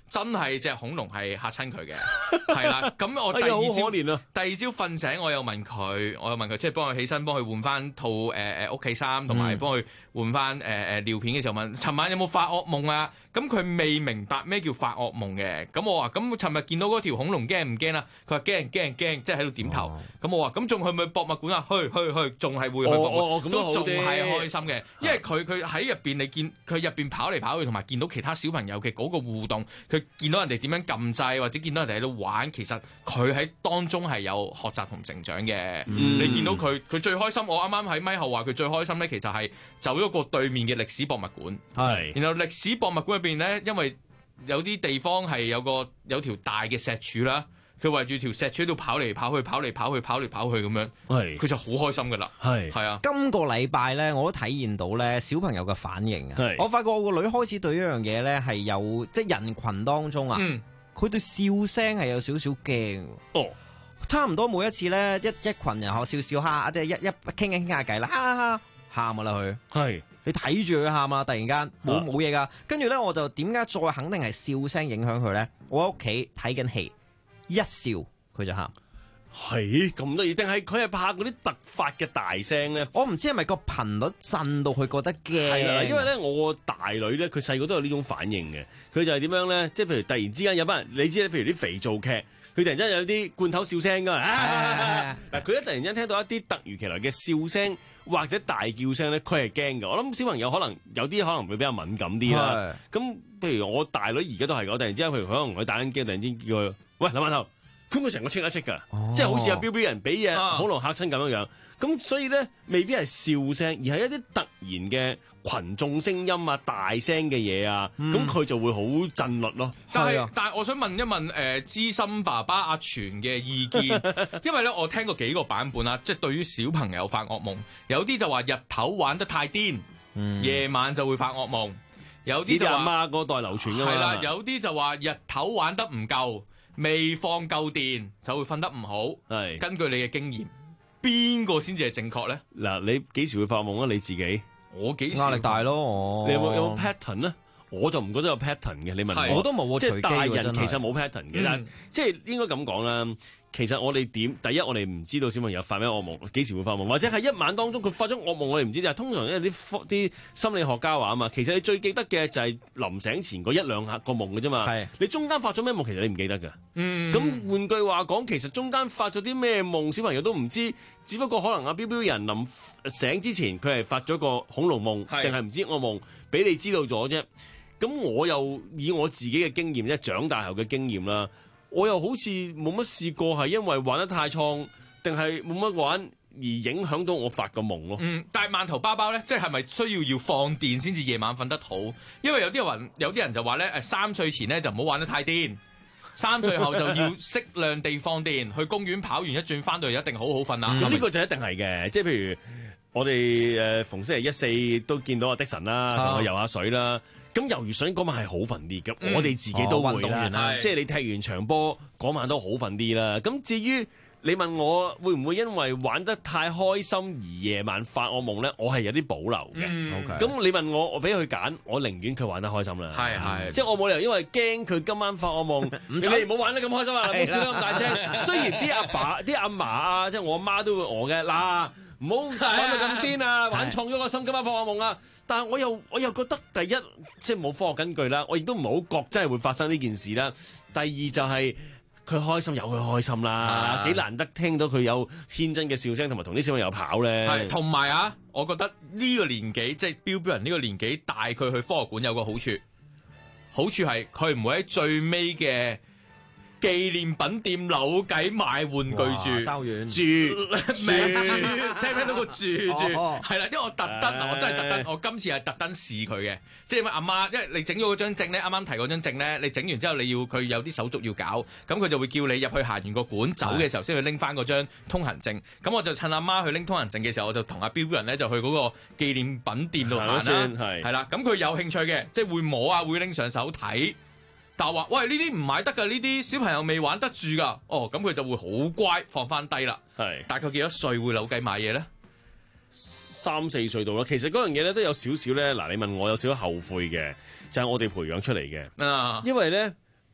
真係隻恐龍係嚇親佢嘅，係啦。咁我第二朝， 哎呀好可憐啊第二朝瞓醒，我又問佢，我又問佢，即係幫佢起身，幫佢換翻套誒誒屋企衫，同埋幫佢換翻誒誒尿片嘅時候問，尋晚有冇發噩夢啊？咁佢未明白咩叫發噩夢嘅。咁我話：咁尋日見到嗰條恐龍驚唔驚啊？佢話驚驚驚，即係喺度點頭。咁、哦、我話：咁仲去唔去博物館啊？去去去，仲係會去博物館，都仲係開心嘅。因為佢佢喺入邊，你見佢入邊跑嚟跑去，同埋見到其他小朋友嘅嗰個互動，佢見到人哋點樣撳掣，或者見到人哋喺度玩，其實佢喺當中係有學習同成長嘅。嗯、你見到佢佢最開心，我啱啱喺咪後話佢最開心咧，其實係走咗個對面嘅歷史博物館。係，然後歷史博物館入邊咧，因為有啲地方係有個有條大嘅石柱啦，佢圍住條石柱喺度跑嚟跑去，跑嚟跑去，跑嚟跑去咁樣，係佢就好開心噶啦。係係啊， 今個禮拜咧，我都體驗到咧小朋友嘅反應啊。我發覺我個女開始對一樣嘢咧係有即係人群當中啊，佢、嗯、對笑聲係有少少驚。哦，差唔多每一次咧一一群人學笑笑哈，即係一一傾傾傾下偈啦，哈哈喊噶啦佢。係。你睇住佢喊啊！突然間冇冇嘢噶，跟住咧我就點解再肯定係笑聲影響佢咧？我喺屋企睇緊戲，一笑佢就喊。 係咁多嘢，定係佢係怕嗰啲突發嘅大聲咧？ 我唔知係咪個頻率震到佢覺得驚。 係啦，因為咧我個大女咧，佢細個都有呢種反應嘅。佢就係點樣咧？即係譬如突然之間有班人，你知咧，譬如啲肥皂劇。佢突然間有啲罐頭笑聲㗎嘛，嗱佢一突然間聽到一啲突如其來嘅笑聲或者大叫聲咧，佢係驚㗎。我諗小朋友可能有啲可能會比較敏感啲啦。咁譬如我大女而家都係我突然之間，譬如可能佢打緊機，突然之間叫佢喂諗下頭，咁佢成個戚一戚㗎，哦、即係好似阿彪彪人俾嘢恐龍嚇親咁樣樣。咁所以咧，未必係笑聲，而係一啲突然嘅群眾聲音啊、大聲嘅嘢啊，咁佢、嗯、就會好震慄咯。 但係，但係我想問一問誒、呃、資深爸爸阿全嘅意見，因為咧我聽過幾個版本啦，即係對於小朋友發噩夢，有啲就話日頭玩得太癲，嗯、夜晚就會發噩夢；有啲就阿媽嗰代流傳㗎嘛。 係啦，有啲就話日頭玩得唔夠，未放夠電就會瞓得唔好。係根據你嘅經驗。邊個先至係正確咧？ 嗱，你幾時會發夢啊？你自己？ 我幾時壓力大咯？我你有冇有冇 pattern 咧？我就唔覺得有 pattern 嘅。你問我， 我都冇。 即係大人其實冇 pattern 嘅，但即係應該咁講啦。其實我哋點第一，我哋唔知道小朋友發咩噩夢，幾時會發夢，或者係一晚當中佢發咗噩夢，我哋唔知。但係通常因為啲啲心理學家話啊嘛，其實你最記得嘅就係臨醒前嗰一兩下個夢嘅啫嘛。係你中間發咗咩夢，其實你唔記得㗎。嗯。咁換句話講，其實中間發咗啲咩夢，小朋友都唔知。只不過可能阿彪彪人臨醒之前，佢係發咗個恐龍夢，定係唔知噩夢，俾你知道咗啫。咁我又以我自己嘅經驗，即係長大後嘅經驗啦。我又好似冇乜試過係因為玩得太創，定係冇乜玩而影響到我發個夢咯。 嗯，但係饅頭包包咧，即係係咪需要要放電先至夜晚瞓得好？因為有啲人有啲人就話咧，誒三歲前咧就唔好玩得太癲，三歲後就要適量地放電，去公園跑完一轉翻到嚟一定好好瞓啊！ 咁呢、嗯、個就一定係嘅，即係譬如我哋誒逢星期一四都見到阿的神啦，同佢游下水啦。咁游完水嗰晚係好瞓啲，咁、嗯、我哋自己都會啦，哦、即係你踢完場波嗰晚都好瞓啲啦。咁至於你問我會唔會因為玩得太開心而夜晚發噩夢咧？我係有啲保留嘅。咁、嗯 okay. 你問我，我俾佢揀，我寧願佢玩得開心啦。係係，即係我冇理由因為驚佢今晚發噩夢，你唔好玩得咁開心啊！唔好笑得咁大聲。雖然啲阿爸、啲阿嫲啊，即係我阿媽都會餓嘅嗱。唔好玩到咁癲啊！玩創咗個心，今晚發噩夢啊！但係我又我又覺得第一即係冇科學根據啦，我亦都唔好覺真係會發生呢件事啦。第二就係佢開心有佢開心啦，幾、啊、難得聽到佢有天真嘅笑聲，同埋同啲小朋友跑咧。係同埋啊，我覺得呢個年紀即係彪彪人呢個年紀帶佢去科學館有個好處，好處係佢唔會喺最尾嘅紀念品店扭計買玩具住，周遠住，聽唔聽到個住住？係啦，因為我特登，我真係特登，我今次係特登試佢嘅，即係因為阿媽，因為你整咗嗰張證咧，啱啱提嗰張證咧，你整完之後你要佢有啲手續要搞，咁佢就會叫你入去行完個館走嘅時候先去拎翻嗰張通行證。咁我就趁阿媽去拎通行證嘅時候，我就同阿彪彪人咧就去嗰個紀念品店度行啦，係啦。咁佢有興趣嘅，即係會摸啊，會拎上手睇。但係話，喂，呢啲唔買得㗎，呢啲小朋友未玩得住㗎。哦，咁佢就會好乖，放翻低啦。係大概幾多歲會扭計買嘢咧？三四歲到啦。其實嗰樣嘢咧都有少少咧。嗱，你問我有少少後悔嘅，就係、是、我哋培養出嚟嘅。啊，因為咧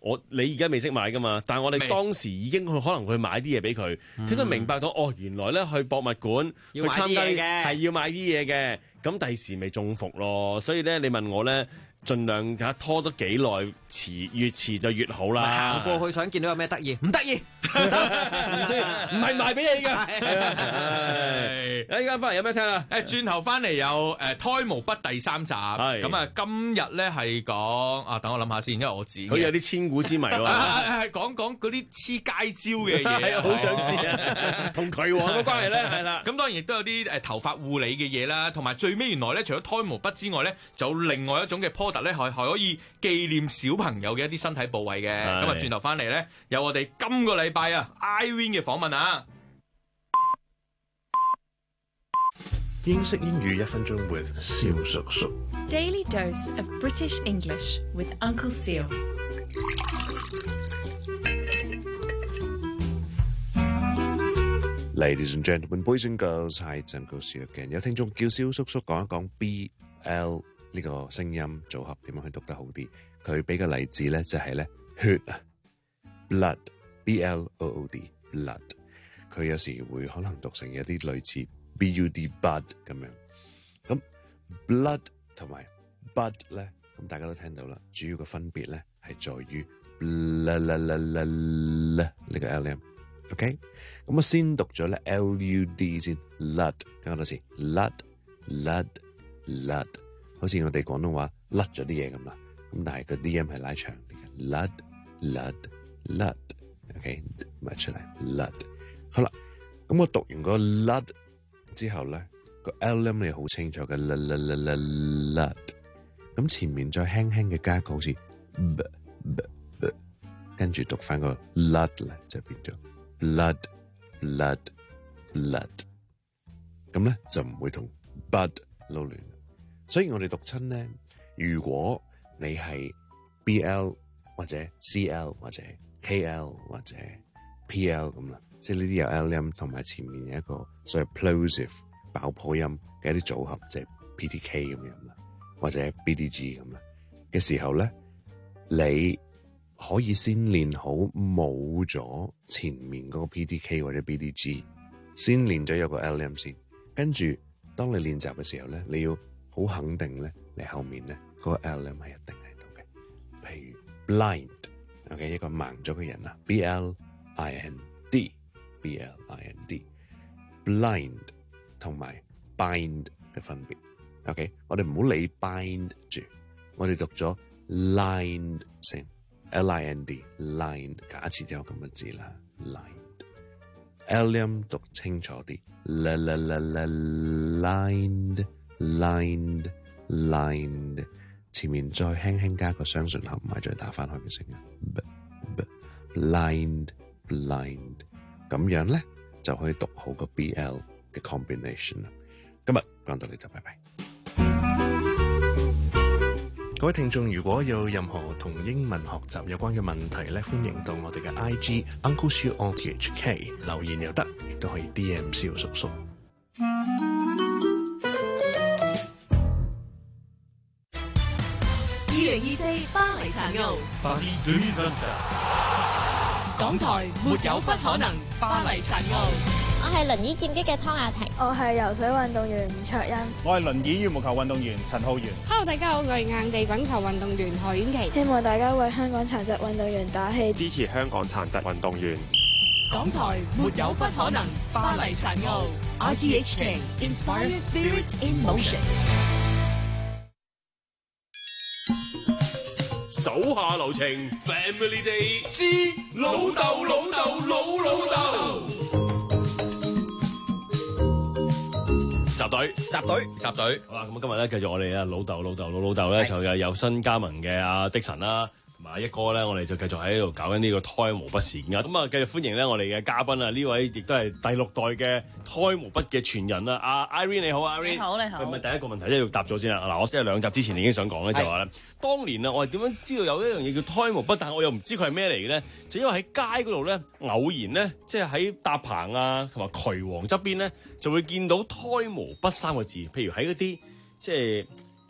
我你而家未識買噶嘛，但係我哋未當時已經去可能去買啲嘢俾佢，聽佢明白到哦，原來咧去博物館去要買啲參加嘢嘅係要買啲嘢嘅，咁第時咪中伏咯。所以咧，你問我咧，盡量睇下拖得幾耐，遲越遲就越好啦。 行過去想見到有咩得意，唔得意， 唔係賣俾你㗎。 係一陣間翻嚟有咩聽啊？ 誒，轉頭翻嚟有誒《胎毛筆》第三集，咁啊，今日咧係講啊，等我諗下先，因為我自己佢有啲千古之謎喎。 係講講嗰啲黐街招嘅嘢， 好想知啊，同佢王嘅關係咧，係啦。 咁當然亦都有啲誒頭髮護理嘅嘢啦，同埋最尾原來咧，除咗胎毛筆之外咧，就有另外一種嘅 product 咧，係係可以紀念小朋友嘅一啲身體部位嘅。咁啊，轉頭翻嚟咧，有我哋今個禮拜啊 Irene 嘅訪問啊。 英式英語一分鐘 with 蕭叔叔。 Daily dose of British English with Uncle Seal. Ladies and gentlemen, boys and girls, hi, it's Uncle Seal again. 有聽眾叫蕭叔叔講一講 B L 呢個聲音組合點樣去讀得好啲。佢俾個例子咧就係咧血啊 blood B L O O D blood。佢有時會可能讀成有啲類似 B U D bud 咁樣。咁 blood 同埋 bud 咧，咁大家都聽到啦。主要嘅分別咧係在於啦啦啦啦啦呢個 L M。OK， 咁我先讀咗咧 L U D 先 ，lud， 跟多次 lud，lud，lud， 好似我哋廣東話甩咗啲嘢咁啦。咁但係個 D M 係拉長啲嘅 ，lud，lud，lud，OK， 咪出嚟 lud。好啦，咁我讀完個 lud 之後咧，個 L M 你好清楚嘅 lud，咁前面再輕輕嘅加個好似 b b b， 跟住讀翻個 lud 咧就變咗。blood blood blood， 咁咧就唔會同 bud 撈亂，所以我哋讀親咧，如果你係 B L 或者 C L 或者 K L 或者 P L 咁啦，即係呢啲有 L M 同埋前面有一個所謂 plosive 爆破音嘅一啲組合，即係 P T K 咁樣啦，或者 B D G 咁啦嘅時候咧，你可以先練好冇咗前面嗰個 P T K 或者 B D G， 先練咗有個 L M 先，跟住當你練習嘅時候咧，你要好肯定咧，你後面咧嗰個 L M 係一定喺度嘅。譬如 blind，OK， 一個盲咗嘅人啊 ，B L I N D，B L I N D，blind 同埋 bind 嘅分別。OK， 我哋唔好理 bind 住，我哋讀咗 lined 先。L I N D lined， 假設有咁嘅字啦 lined L M 讀清楚啲 la la la la lined lined lined， 前面再輕輕加個雙唇合埋再打翻開嘅聲音 b b blind blind， 咁樣咧就可以讀好個 B L 嘅 combination 啦。今日講到呢度，拜拜。各位聽眾，如果有任何同英文學習有關嘅問題咧，歡迎到我哋嘅 I G Uncle Siu O T H K 留言又得，亦都可以 D M 蕭叔叔。 二零二四巴黎殘奧，港台沒有不可能，巴黎殘奧。 我係輪椅劍擊嘅湯雅婷， 我係游水運動員吳卓欣， 我係輪椅羽毛球運動員陳浩源。 Hello， 大家好，我係硬地滾球運動員何婉琪。 希望大家為香港殘疾運動員打氣， 支持香港殘疾運動員。 港台沒有不可能，巴黎殘奧 R T H K Inspire Spirit in Motion。 手下留情 ，Family Day 之老豆老豆老老豆。 集隊，集隊，集隊。好啦，咁今日咧繼續我哋啊老豆老豆老老豆咧，就有有新加盟嘅阿的神啦，同埋一哥咧，我哋就繼續喺度搞緊呢個胎毛筆事件啊。咁啊，繼續歡迎咧我哋嘅嘉賓啊，呢位亦都係第六代嘅胎毛筆嘅傳人啦。阿 Irene 你好 ，Irene 你好你好。 係咪第一個問題一定要答咗先啦？嗱，我即係兩集之前已經想講咧，就話咧，當年啊，我係點樣知道有一樣嘢叫胎毛筆，但係我又唔知佢係咩嚟嘅咧？就因為喺街嗰度咧，偶然咧，即係喺搭棚啊，同埋渠王側邊咧，就會見到胎毛筆三個字。譬如喺嗰啲即係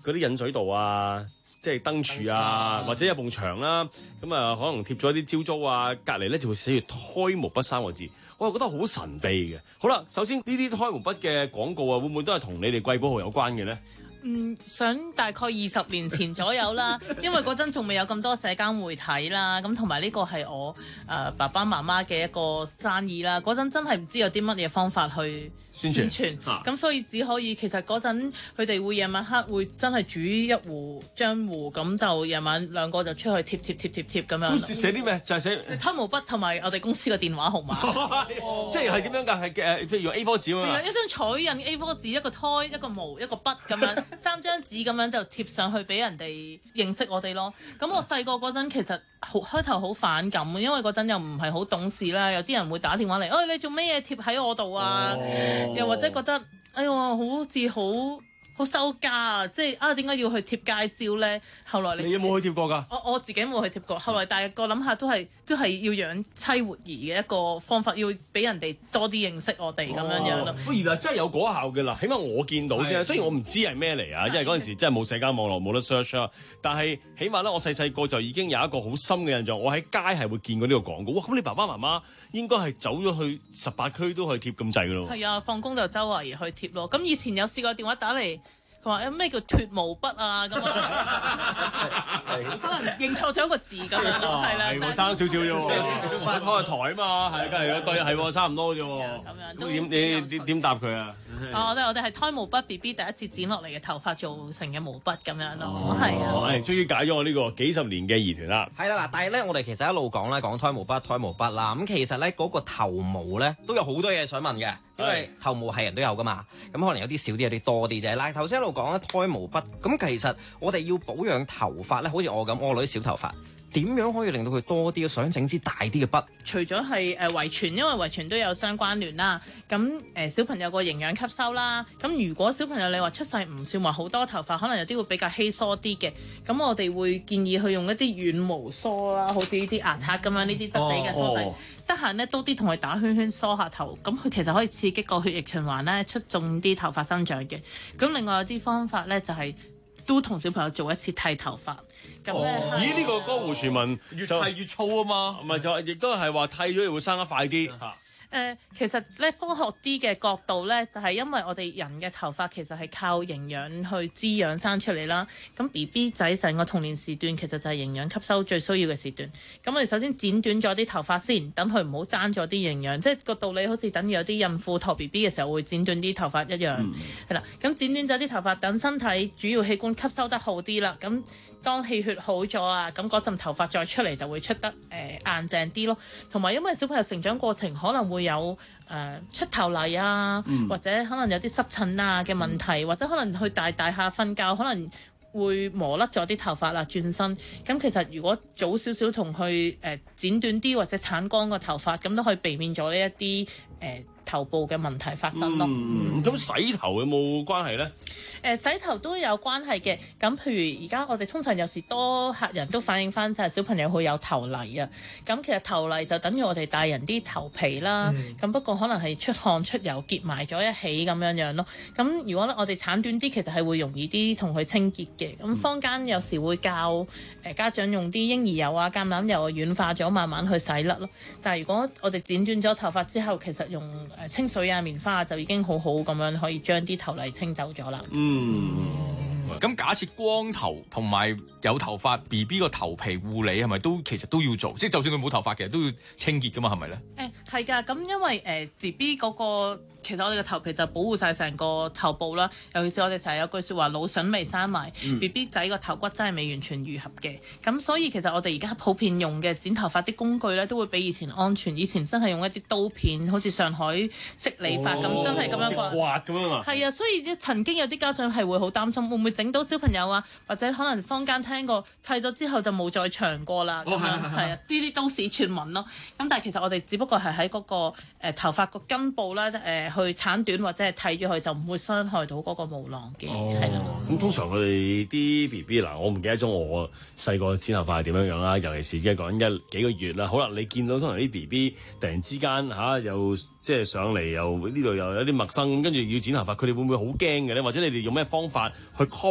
嗰啲引水道啊，即係燈柱啊，或者有埲牆啦，咁啊可能貼咗啲招租啊，隔離咧就會寫住胎毛筆三個字，我又覺得好神秘嘅。好啦，首先呢啲胎毛筆嘅廣告啊，會唔會都係同你哋貴寶號有關嘅咧？ 嗯，想大概二十年前左右啦，因為嗰陣仲未有咁多社交媒體啦，咁同埋呢個係我誒、呃、爸爸媽媽嘅一個生意啦。嗰陣真係唔知有啲乜嘢方法去宣傳，咁、啊、所以只可以其實嗰陣佢哋會夜晚黑會真係煮一壺漿糊，咁就夜晚兩個就出去貼貼貼貼貼咁樣。 寫啲咩？就係、是、寫胎毛筆同埋我哋公司嘅電話號碼。 即係係點樣㗎？係誒，譬如用 A 四 紙啊嘛。 係一張彩印 A 四 紙，一個胎，一個毛，一個筆咁樣。三張紙咁樣就貼上去俾人哋認識我哋咯。咁我細個嗰陣其實好開頭好反感，因為嗰陣又唔係好懂事啦。有啲人會打電話嚟，哎你做咩嘢貼喺我度啊？哦、又或者覺得，哎呀好似好好收家啊！即係啊點解要去貼街招咧？後來你你有冇去貼過㗎？ 我我自己冇去貼過。後來大個諗下都係都係要養妻活兒嘅一個方法，要俾人哋多啲認識我哋咁樣樣咯。 不、哦、原來真係有果效嘅啦，起碼我見到先。雖然我唔知係咩嚟啊，因為嗰陣時真係冇社交網絡冇得 search 啊。但係起碼咧，我細細個就已經有一個好深嘅印象，我喺街係會見過呢個廣告。哇！咁你爸爸媽媽應該係走咗去十八區都去貼咁滯㗎咯。 係啊，放工就周圍去貼咯。咁以前有試過電話打嚟。佢話：咩叫脫毛筆啊？咁啊，可能認錯咗一個字咁樣咯，係啦。 係我爭少少啫喎，開個台啊嘛，係，梗係對，係喎，差唔多啫喎。咁樣。咁點你點點答佢啊？ 啊！我哋我哋係胎毛筆 B B 第一次剪落嚟嘅頭髮做成嘅毛筆咁樣咯，係啊。 係，終於解咗我呢個幾十年嘅疑團啦。 係啦，嗱，但係咧，我哋其實一路講咧，講胎毛筆、胎毛筆啦。咁其實咧，嗰個頭毛咧都有好多嘢想問嘅，因為頭毛係人都有噶嘛。咁可能有啲少啲，有啲多啲啫。嗱，頭先一路講咧胎毛筆，咁其實我哋要保養頭髮咧，好似我咁，我女小頭髮。點樣可以令到佢多啲？想整支大啲嘅筆？ 除咗係誒遺傳，因為遺傳都有相關聯啦。咁誒、呃、小朋友個營養吸收啦。咁如果小朋友你話出世唔算話好多頭髮，可能有啲會比較稀疏啲嘅。咁我哋會建議去用一啲軟毛梳啦，好似呢啲牙刷咁樣呢啲質地嘅梳仔。得閒咧多啲同佢打圈圈梳下頭，咁佢其實可以刺激個血液循環咧，促進啲頭髮生長嘅。咁另外有啲方法咧就係、是。都同小朋友做一次剃頭髮，咁咧、 哦，咦？呢、這個江湖傳聞越剃越粗啊嘛， 唔係就亦都係話剃咗會生得快啲。 誒、呃，其實咧科學啲嘅角度咧，就係、是、因為我哋人嘅頭髮其實係靠營養去滋養生出嚟啦。咁 B B 仔成個童年時段其實就係營養吸收最需要嘅時段。咁我哋首先剪短咗啲頭髮先，等佢唔好爭咗啲營養。即係個道理好似等於有啲孕婦陀 B B 嘅時候會剪短啲頭髮一樣，係、嗯、啦。咁剪短咗啲頭髮，等身體主要器官吸收得好啲啦。咁當氣血好咗啊，咁嗰陣頭髮再出嚟就會出得誒、呃、硬淨啲咯。同埋因為小朋友成長過程可能會有誒、呃、出頭泥啊，嗯、或者可能有啲濕疹啊嘅問題，嗯、或者可能去大大下瞓覺，可能會磨甩咗啲頭髮啦，轉身。咁其實如果早少少同佢誒剪短啲或者鏟光個頭髮，咁都可以避免咗呢一啲誒、呃、頭部嘅問題發生咯。 咁、嗯、洗頭有冇關係咧？ 誒、呃、洗頭都有關係嘅，咁譬如而家我哋通常有時多客人都反映翻就係小朋友會有頭泥啊，咁其實頭泥就等於我哋大人啲頭皮啦，咁、嗯、不過可能係出汗出油結埋咗一起咁樣樣咯。咁如果咧我哋鏟短啲，其實係會容易啲同佢清潔嘅。咁坊間有時會教誒家長用啲嬰兒油啊、橄欖油啊軟化咗，慢慢去洗甩咯。但係如果我哋剪短咗頭髮之後，其實用誒清水啊、棉花啊就已經好好咁樣可以將啲頭泥清走咗啦。 嗯嗯，咁假設光頭同埋有頭髮 B B 個頭皮護理係咪都其實都要做？即係就算佢冇頭髮，其實都要清潔噶嘛？係咪咧？ 誒係㗎，咁因為誒 B B 嗰個其實我哋嘅頭皮就保護晒成個頭部啦。尤其是我哋成日有句説話，腦筍未生埋、嗯、，B B 仔個頭骨真係未完全愈合嘅。咁所以其實我哋而家普遍用嘅剪頭髮啲工具咧，都會比以前安全。以前真係用一啲刀片，好似上海式理髮咁、哦，真係咁樣刮咁樣啊。係啊，所以曾經有啲家長係會好擔心，會唔會整到小朋友啊？或者可能坊間聽過剃咗之後就冇再長過啦。咁、哦、樣係啊，呢啲都市傳聞咯。咁但係其實我哋只不過係喺嗰個誒、呃、頭髮個根部咧誒、呃、去剷短或者係剃咗佢，就唔會傷害到嗰個毛囊嘅。係啦。咁通常佢哋啲 B B 嗱，我唔記得咗我細個剪頭髮係點樣樣啦。尤其是而家講一幾個月啦。好啦，你見到通常啲 B B 突然之間嚇、啊、又即係上嚟，又呢度又有啲陌生，跟住要剪頭髮，佢哋會唔會好驚嘅咧？或者你哋用咩方法去 cover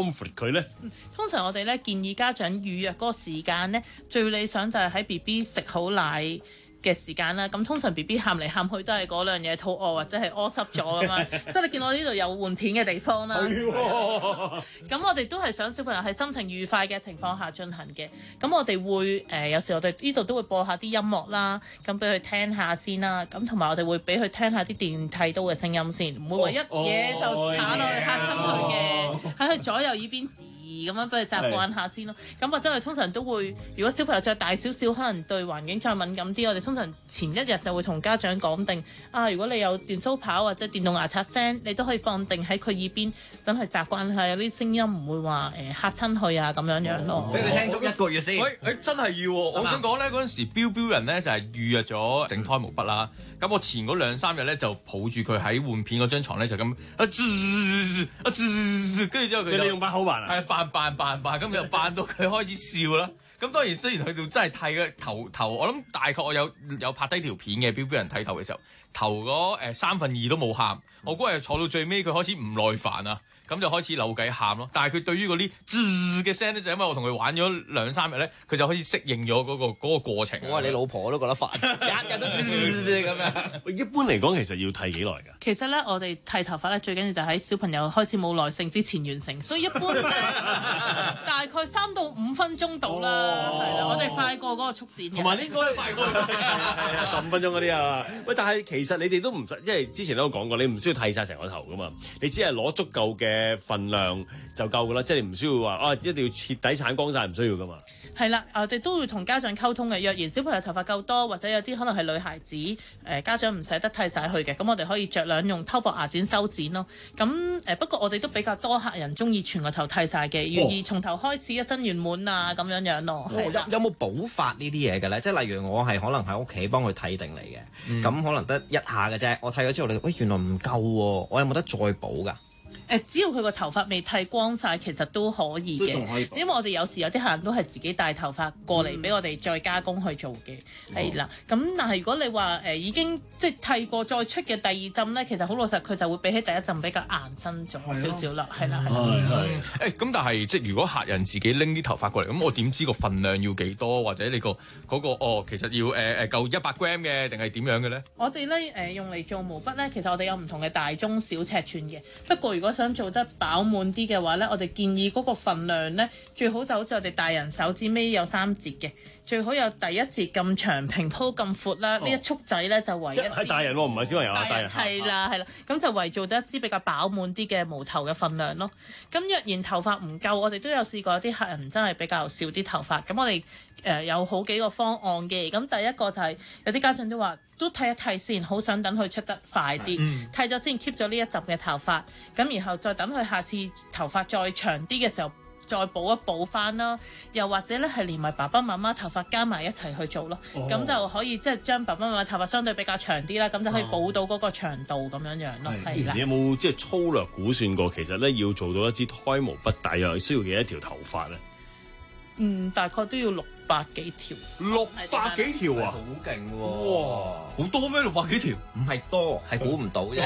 comfort 佢咧？ 通常我哋咧建議家長預約嗰個時間咧，最理想就係喺 B B 食好奶嘅時間啦。咁通常 B B 喊嚟喊去都係嗰兩嘢肚餓或者係屙濕咗咁樣，即係你見我呢度有換片嘅地方啦。咁我哋都係想小朋友喺心情愉快嘅情況下進行嘅。咁我哋會誒、呃、有時我哋呢度都會播下啲音樂啦，咁俾佢聽下先啦。咁同埋我哋會俾佢聽下啲電梯刀嘅聲音先，唔會話一嘢就鏟落去嚇親佢嘅，喺佢左右耳邊咁樣俾佢習慣下先咯。咁或者我哋通常都會，如果小朋友再大少少，可能對環境再敏感啲，我哋通常前一日就會同家長講定啊，如果你有電鬚刨或者電動牙刷聲，你都可以放定喺佢耳邊，等佢習慣下有啲聲音，唔會話誒嚇親佢啊咁樣樣咯。 俾佢聽足一個月先。 喂，誒真係要喎！我想講咧，嗰陣時標標人咧就係預約咗整胎毛筆啦。咁我前嗰兩三日咧就抱住佢喺換片嗰張牀咧就咁啊吱啊吱，跟住之後佢就你用把口扮啊？ 係扮扮扮扮，咁就扮到佢開始笑啦。咁當然雖然去到真係剃嘅頭頭，我諗大概我有有拍低條片嘅標標人剃頭嘅時候，頭嗰誒三分二都冇喊。我嗰日坐到最尾，佢開始唔耐煩啊。咁就開始扭計喊咯，但係佢對於嗰啲吱嘅聲咧，就因為我同佢玩咗兩三日咧，佢就開始適應咗嗰個嗰個過程。 我話你老婆我都覺得煩，日日都吱咁樣。 一般嚟講，其實要剃幾耐㗎？ 其實咧，我哋剃頭髮咧，最緊要就喺小朋友開始冇耐性之前完成，所以一般咧大概三到五分鐘到啦，係啦、哦，我哋快過嗰個速剪嘅。 同埋呢個快過十五分鐘嗰啲啊！喂，但係其實你哋都唔使，因為之前都有講過，你唔需要剃晒成個頭㗎嘛，你只係攞足夠嘅嘅份量就夠㗎啦，即係你唔需要話啊，一定要徹底鏟光晒，唔需要㗎嘛。 係啦，我哋都會同家長溝通嘅。若然小朋友頭髮夠多，或者有啲可能係女孩子，誒、呃、家長唔捨得剃晒佢嘅，咁我哋可以着兩用偷薄牙剪修剪咯。咁誒、呃、不過我哋都比較多客人中意全個頭剃晒嘅，願意從頭開始一身圓滿啊咁樣樣咯。 哦、有有冇補髮呢啲嘢嘅咧？即係例如我係可能喺屋企幫佢剃定嚟嘅，咁、嗯、可能得一下嘅啫。我剃咗之後，你喂原來唔夠喎，我有冇得再補㗎？ 誒，只要佢個頭髮未剃光晒，其實都可以嘅。因為我哋有時有啲客人都係自己帶頭髮過嚟俾我哋再加工去做嘅，係啦、嗯。咁但係如果你話誒、呃、已經即係剃過再出嘅第二浸咧，其實好老實，佢就會比起第一浸比較硬身咗少少啦，係啦，係啦。 誒咁，但係即係如果客人自己拎啲頭髮過嚟，咁我點知個份量要幾多，或者你、個嗰、嗰個哦，其實要誒誒、呃、夠一百 gram 嘅，定係點樣嘅咧？ 我哋咧誒用嚟做毛筆咧，其實我哋有唔同嘅大中小尺寸嘅。不過如果想做得飽滿啲嘅話咧，我哋建議嗰個份量咧，最好就好似我哋大人手指尾有三節嘅，最好有第一節咁長平鋪咁闊啦。呢、哦、一束仔咧就為一係大人喎，唔係小朋友啊，大人係啦係啦，咁就為做得一支比較飽滿啲嘅毛頭嘅份量咯。咁若然頭髮唔夠，我哋都有試過有啲客人真係比較少啲頭髮，咁我哋誒、呃、有好幾個方案嘅。咁第一個就係、是、有啲家長都話，都剃一剃先，好想等佢出得快啲，嗯、剃咗先 keep 咗呢一集嘅頭髮，咁然後再等佢下次頭髮再長啲嘅時候，再補一補翻啦。又或者咧係連埋爸爸媽媽頭髮加埋一齊去做咯，咁、哦、就可以即係將爸爸媽媽頭髮相對比較長啲啦，咁就可以補到嗰個長度咁樣樣咯。係啦， 你有冇即係粗略估算過，其實咧要做到一支胎毛筆大約需要幾多條頭髮咧？ 嗯，大概都要六百幾條， 六百幾條啊， 好勁喎！ 哇，好多咩？六百幾條？ 唔係多，係估唔到啫。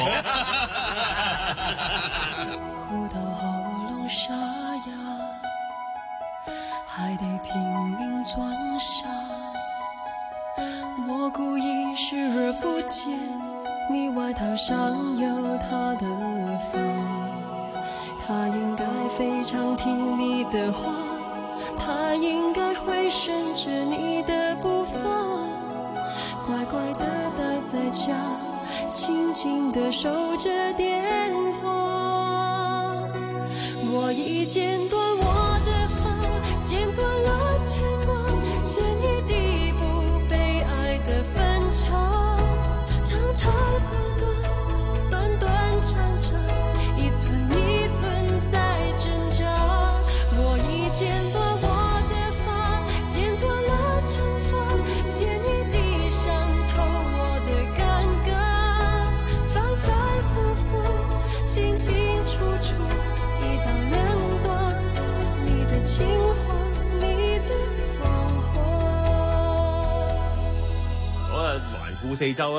哭到喉嚨沙啞，還得拼命裝傻。我故意視而不見，你外套上有他的髮，他應該非常聽你的話，他應該會順着你的步伐，乖乖地待在家，靜靜地守着電話。我已剪斷我的髮，剪斷了牽掛，剪一地不被愛的分岔，長長短短，短短長長，一寸一寸在掙扎。我已剪斷四周啊，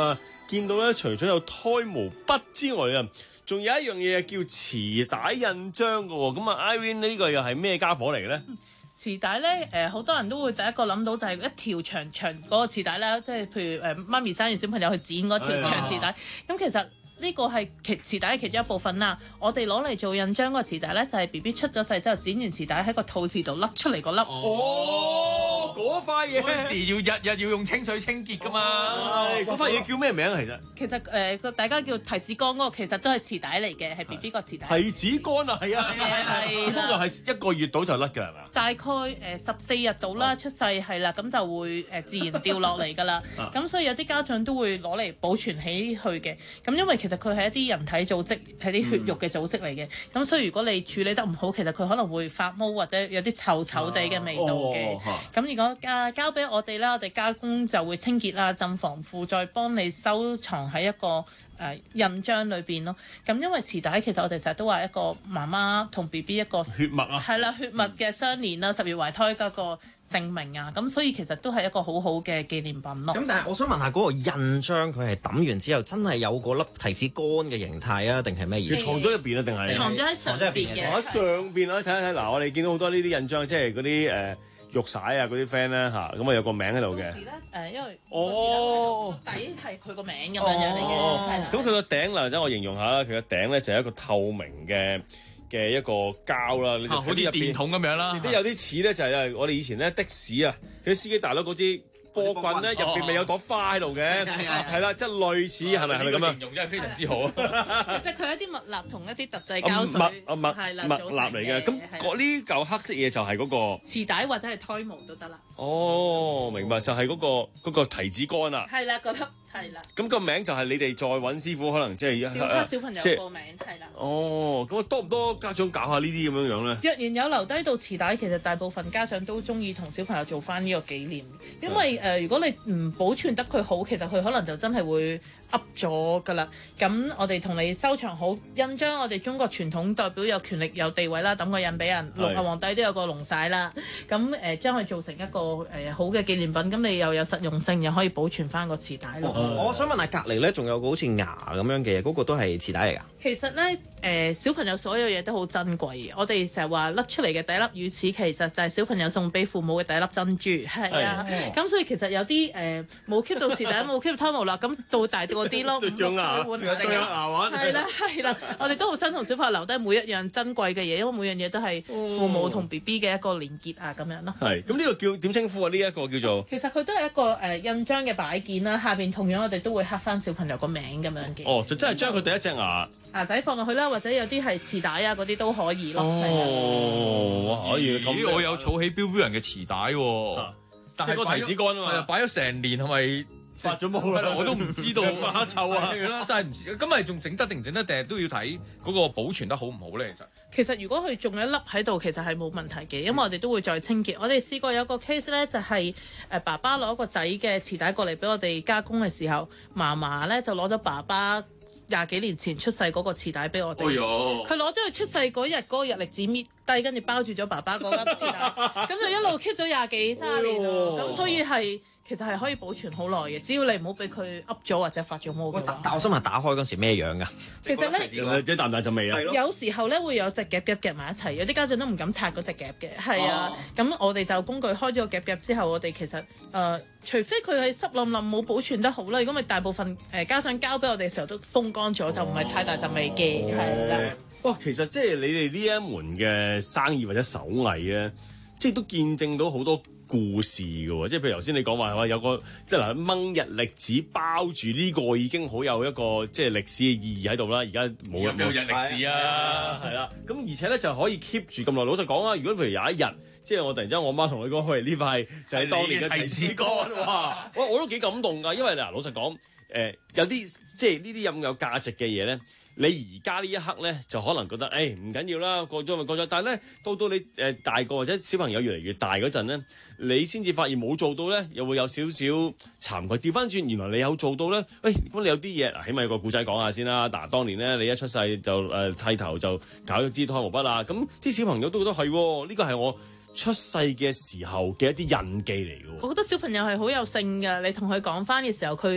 見到咧，除咗有胎毛筆之外啊，仲有一樣嘢叫臍帶印章嘅喎。咁啊，Irene 呢個又係咩家伙嚟嘅咧？ 臍帶咧，誒好多人都會第一個諗到就係一條長長嗰個臍帶啦，即係譬如誒媽咪生完小朋友去剪嗰條長臍帶。咁其實呢個係其臍帶嘅其中一部分啦。我哋攞嚟做印章嗰個臍帶咧，就係 B B 出咗世之後剪完臍帶喺個肚臍度甩出嚟嗰粒。 哦，嗰塊嘢嗰時要日日要用清水清潔噶嘛。 嗰塊嘢叫咩名啊？其實其實誒個大家叫提子乾嗰個，其實都係臍帶嚟嘅，係 B B 個臍帶。 提子乾啊，係啊， 係通常係一個月到就甩㗎係嘛？ 大概誒十四日到啦，出世係啦，咁就會誒自然掉落嚟㗎啦。咁所以有啲家長都會攞嚟保存起去嘅。咁因為其實佢係一啲人體組織，係啲血肉嘅組織嚟嘅。咁、嗯、所以如果你處理得唔好，其實佢可能會發毛或者有啲臭臭地嘅味道嘅。咁、啊哦、如果交交俾我哋啦，我哋加工就會清潔啦、浸防腐，再幫你收藏喺一個誒、呃、印章裏邊咯。咁因為臍帶其實我哋成日都話一個媽媽同 B B 一個血脈啊， 係啦，血脈嘅相連啦，十月懷胎嗰個證明啊，咁所以其實都係一個好好嘅紀念品咯。 咁但係我想問下嗰個印章佢係抌完之後真係有嗰粒提子乾嘅形態啊，定係咩意思？ 藏咗入邊啊，定係藏咗喺上邊嘅？ 喺上邊啊，睇一睇嗱，我哋見到好多呢啲印章，即係嗰啲誒玉璽啊嗰啲 friend 咧嚇，咁啊有個名喺度嘅。 時咧誒，因為哦底係佢個名咁樣樣嚟嘅，係啦。 咁佢個頂嗱，等我形容下啦，佢個頂咧就係一個透明嘅嘅一個膠啦，你就好似電筒咁樣啦。 亦都有啲似咧，就係我哋以前咧的士啊，啲司機大佬嗰支波棍咧，入邊咪有朵花喺度嘅，係啦，即係類似係咪係咪咁啊？ 形容真係非常之好。 其實佢係一啲蜜蠟同一啲特製膠水， 啊蜜係啦， 蜜蠟嚟嘅。咁呢嚿黑色嘢就係嗰個臍帶或者係胎毛都得啦。 哦，明白，就係嗰個嗰個提子乾啦。 係啦，嗰粒係啦。 咁個名就係你哋再揾師傅，可能即係調翻小朋友個名係啦。 哦，咁多唔多家長搞下呢啲咁樣樣咧？ 若然有留低到臍帶，其實大部分家長都中意同小朋友做翻呢個紀念，因為誒、呃，如果你唔保存得佢好，其實佢可能就真係會噏咗㗎啦。咁我哋同你收藏好印章，我哋中國傳統代表有權力有地位啦，抌個印俾人。龍皇帝都有個龍璽啦，咁誒、呃、將佢做成一個誒、呃、好嘅紀念品，咁你又有實用性，又可以保存翻個臍帶咯。 我想問下隔離咧，仲有個好似牙咁樣嘅嘢，嗰、那個都係臍帶嚟㗎？ 其實咧，誒、呃、小朋友所有嘢都好珍貴嘅。我哋成日話甩出嚟嘅第一粒乳齒，其實就係小朋友送俾父母嘅第一粒珍珠，係啊。咁所以其實有啲誒冇 keep 到臍帶，冇 keep 到胎毛啦，咁到大個啲咯，五六歲換仲有牙環， 係啦係啦。我哋都好想同小朋友留低每一樣珍貴嘅嘢，因為每樣嘢都係父母同 B B 嘅一個連結啊，咁樣咯。 係，咁呢個叫點稱呼啊？呢、這、一個叫做其實佢都係一個誒、呃、印章嘅擺件啦，下邊同樣我哋都會刻翻小朋友個名咁樣嘅。 哦，就真係將佢第一隻牙牙仔放落去啦，或者有啲係臍帶啊嗰啲都可以咯。 哦，可以。 咦，我有儲起標標人嘅臍帶喎，但係個提子乾啊嘛， 擺咗成年係咪發咗毛啦？ 我都唔知道，發臭啊！真係唔知，咁咪仲整得定唔整得，定係都要睇嗰個保存得好唔好咧？其實其實如果佢仲有一粒喺度，其實係冇問題嘅，因為我哋都會再清潔。我哋試過有個 case 咧，就係誒爸爸攞個仔嘅臍帶過嚟俾我哋加工嘅時候，嫲嫲咧就攞咗爸爸廿幾年前出世嗰個臍帶俾我哋。佢攞咗佢出世嗰日嗰個日曆紙搣低，跟住包住咗爸爸嗰粒臍帶，咁就一路 keep 咗廿幾三十年咯。咁所以係。其實係可以保存好耐嘅，只要你唔好俾佢噏咗或者發咗毛嘅話。 但我想問打開嗰時咩樣㗎？ 其實咧， 即係淡淡陣味啊！ 有時候咧會有隻夾夾夾埋一齊，有啲家長都唔敢拆嗰隻夾嘅，係啊。咁、哦、我哋就工具開咗個夾夾之後，我哋其實誒、呃，除非佢係濕淋淋冇保存得好啦，如果咪大部分誒家長交俾我哋嘅時候都風乾咗，就唔係太大陣味嘅，係啦、 哦。哇，其實即係你哋呢一門嘅生意或者手藝咧，即係都見證到好多故事嘅喎，即係譬如頭先你講話係嘛，有個即係嗱掹日曆紙包住呢個已經好有一個即係歷史嘅意義喺度啦。而家冇有冇日曆紙啊？ 係啦，咁而且咧就可以 keep 住咁耐。老實講啊，如果譬如有一日，即係我突然之間我媽同你講，喂，呢塊就係當年嘅提子乾，哇！我我都幾感動㗎，因為嗱老實講，誒、呃、有啲即係呢啲咁有價值嘅嘢咧。你而家呢一刻咧，就可能覺得誒唔緊要啦，過咗咪過咗。但係咧，到到你誒、呃、大個或者小朋友越嚟越大嗰陣咧，你先至發現冇做到咧，又會有少少慚愧。調翻轉，原來你有做到咧，誒、哎、咁你有啲嘢嗱，起碼有個故仔講下先啦。嗱，當年咧你一出世就誒、呃、剃頭就搞咗支胎毛筆啦，咁啲小朋友都覺得係，呢個係我出世嘅時候嘅一啲印記嚟嘅。 我覺得小朋友係好有性㗎，你同佢講翻嘅時候，佢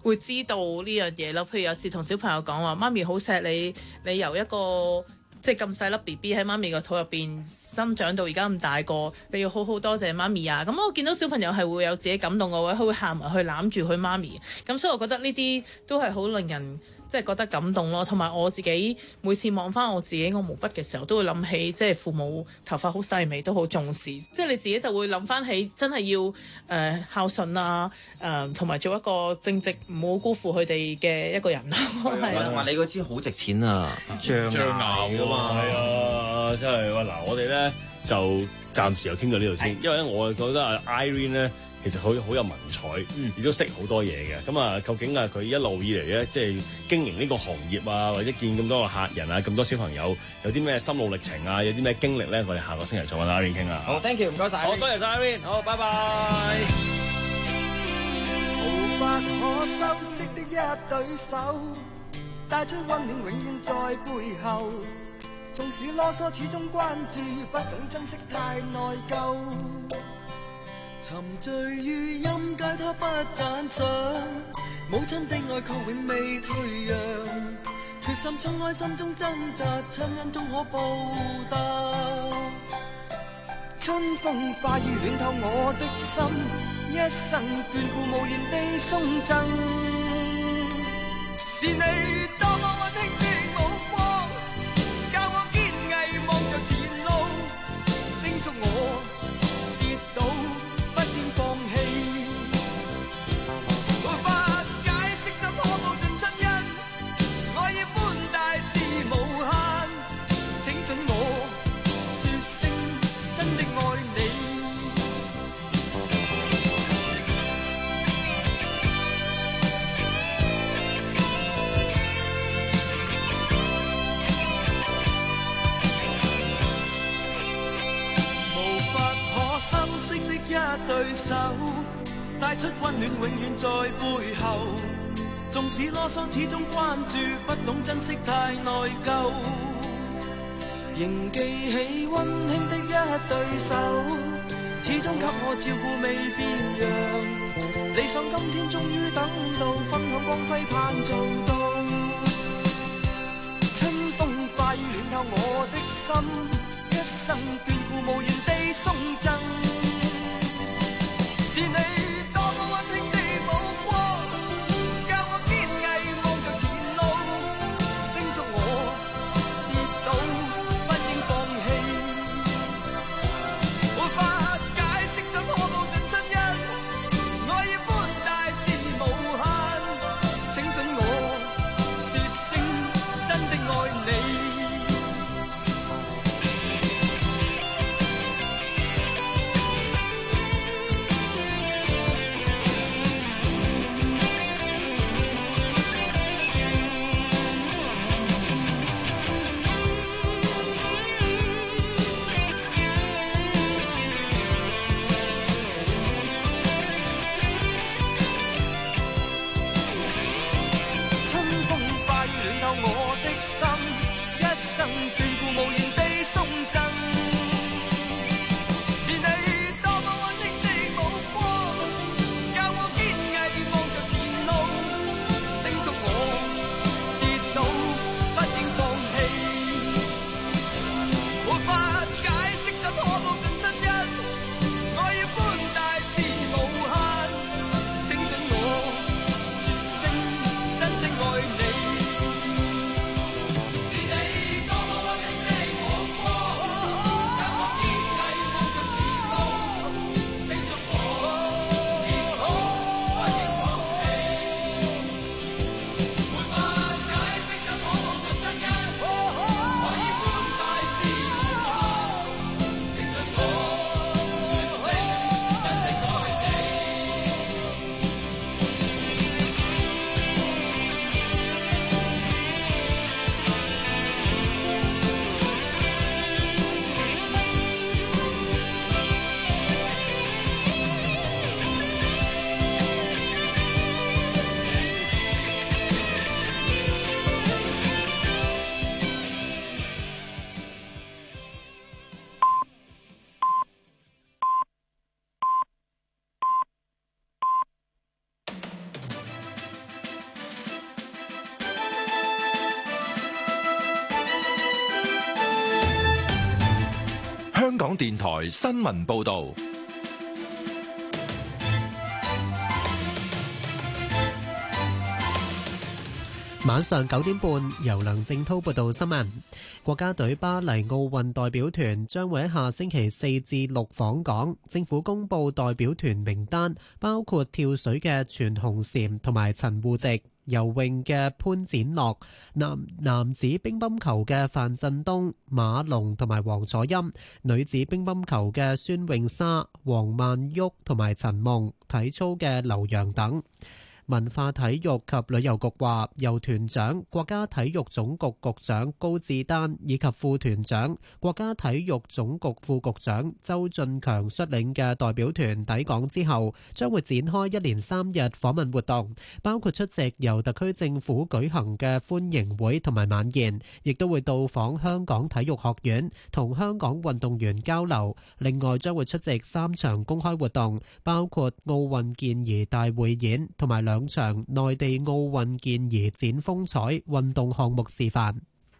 會知道呢樣嘢咯。譬如有時同小朋友講話，媽咪好錫你，你由一個即係咁細粒 B B 喺媽咪個肚入邊生長到而家咁大個，你要好好多謝媽咪啊！咁我見到小朋友係會有自己感動嘅話，佢會喊埋去攬住佢媽咪。咁所以我覺得呢啲都係好令人即係覺得感動咯。同埋我自己每次望翻我自己個毛筆嘅時候，都會諗起即係父母頭髮好細微都好重視。即係你自己就會諗翻起真係要誒、呃、孝順啊，誒同埋做一個正直，唔好辜負佢哋嘅一個人咯。係同埋你嗰支好值錢啊，象牙㗎嘛， 係啊，真係哇！嗱，我哋咧就暫時又傾到呢度先，因為咧我覺得阿 Irene 咧其實佢好有文采，亦都識好多嘢嘅。咁啊，究竟啊佢一路以嚟咧，即係經營呢個行業啊，或者見咁多個客人啊，咁多小朋友，有啲咩心路歷程啊，有啲咩經歷咧，我哋下個星期再揾 Irene 傾啊。 好 ，thank you，唔該晒。 好，多謝晒 Irene，好，拜拜。 無法可修飾的一對手，帶出溫暖永遠在背後。縱使囉嗦，始終關注，不懂珍惜太內疚。沉醉於音階，他不讚賞。母親的愛卻永未退讓。決心衝開心中掙扎，親恩終可報答。春風化雨暖透我的心，一生眷顧無言地送贈。是你多麼溫馨的目光，教我堅毅望着前路，叮囑我跌倒不應放棄。無法解釋怎可報盡親恩，愛意寬大是無限，請准我說聲真的愛你。修飾的一對手，帶出溫暖永遠在背後。縱使囉嗦，始終關注，不懂珍惜太內疚。仍記起溫馨的一對手，始終給我照顧未變樣。理想今天終於等到，分享光輝盼做到。春風化雨暖透我的心，一生眷顧無言地送贈。是你多麼溫馨的目光，教我堅毅望着前路，叮囑我跌倒不應放棄。無法解釋怎可報盡親恩，愛意寬大是無限，請准我說聲真的愛你。 香港電台新聞報導。 晚上九點半，由梁正滔報道新聞。國家隊巴黎奧運代表團將會喺下星期四至六訪港。政府公布代表團名單，包括跳水嘅全紅嬋同埋陳芋汐，游泳嘅潘展樂，男男子乒乓球嘅范振東、馬龍同埋黃楚欽，女子乒乓球嘅孫穎莎、黃曼玉同埋陳夢，體操嘅劉洋等。文化體育及旅遊局話，由團長國家體育總局局長高志丹以及副團長國家體育總局副局長周進強率領嘅代表團抵港之後，將會展開一連三日訪問活動，包括出席由特區政府舉行嘅歡迎會同埋晚宴，亦都會到訪香港體育學院，同香港運動員交流。另外，將會出席三場公開活動，包括奧運健兒大匯演同埋兩兩場內地奧運健兒展風采運動項目示範。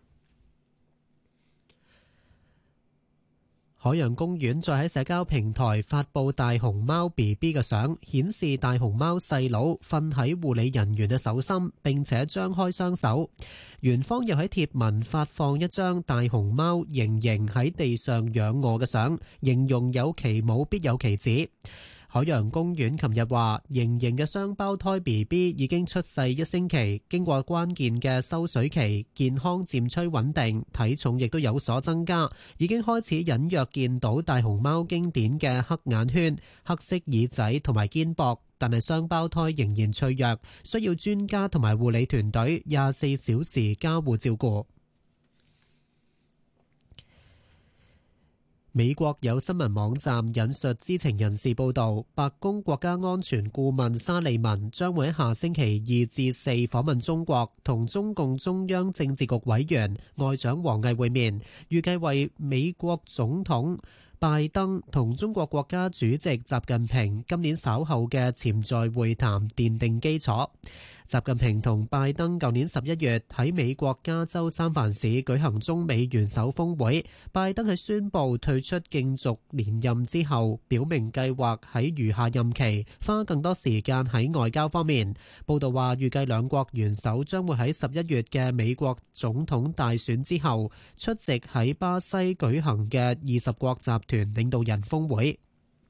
海洋公園再喺社交平台發布大熊貓 B B 嘅相，顯示大熊貓細佬瞓喺護理人員嘅手心，並且張開雙手。園方又喺貼文發放一張大熊貓盈盈喺地上仰臥嘅相，形容有其母必有其子。海洋公園琴日話，盈盈嘅雙胞胎 B B 已經出世一星期，經過關鍵嘅收水期，健康漸趨穩定，體重亦都有所增加，已經開始隱約見到大熊貓經典嘅黑眼圈、黑色耳仔同埋肩膊，但係雙胞胎仍然脆弱，需要專家同埋護理團隊廿四小時加護照顧。美國有新聞網站引述知情人士報道，白宮國家安全顧問沙利文將會喺下星期二至四訪問中國，同中共中央政治局委員外長王毅會面，預計為美國總統拜登同中國國家主席習近平今年稍後嘅潛在會談奠定基礎。習近平同拜登舊年十一月喺美國加州三藩市舉行中美元首峰會，拜登喺宣布退出競逐連任之後，表明計劃喺餘下任期花更多時間喺外交方面。報道話，預計兩國元首將會喺十一月嘅美國總統大選之後出席喺巴西舉行嘅二十國集團領導人峰會。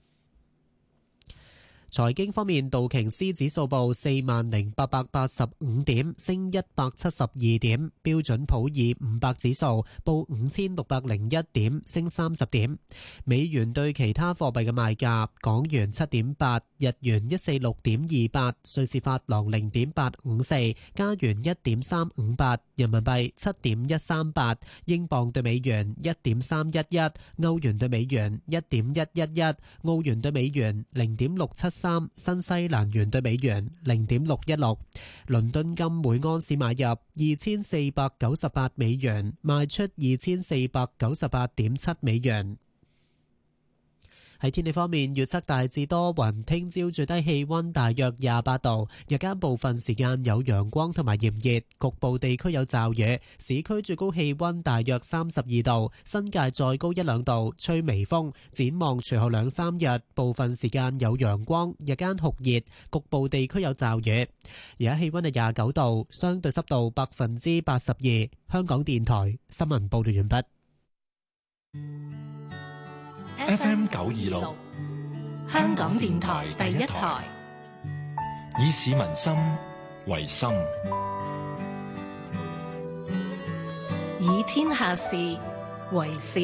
財經方面，道瓊斯指數報四萬零八百八十五點，升一百七十二點；標準普爾五百指數報五千六百零一點，升三十點。美元對其他貨幣嘅賣價：港元七點八，日元一四六點二八，瑞士法郎零點八五四，加元一點三五八，人民幣七點一三八，英鎊對美元一點三一一，歐元對美元一點一一一，澳元對美元零點六七三，新西蘭元對美元零點六一六。倫敦金每安士買入二千四百九十八美元，賣出二千四百九十八點七美元。喺天氣方面，預測大致多雲，聽朝最低氣溫大約廿八度，日間部分時間有陽光同埋炎熱，局部地區有驟雨。市區最高氣溫大約三十二度，新界再高一兩度，吹微風。展望隨後兩三日，部分時間有陽光，日間酷熱，局部地區有驟雨。而家氣溫係廿九度，相對濕度百分之八十二。香港電台新聞報道完畢。 F M 九二六， 香港電台第一台， 以市民心為心， 以天下事為事。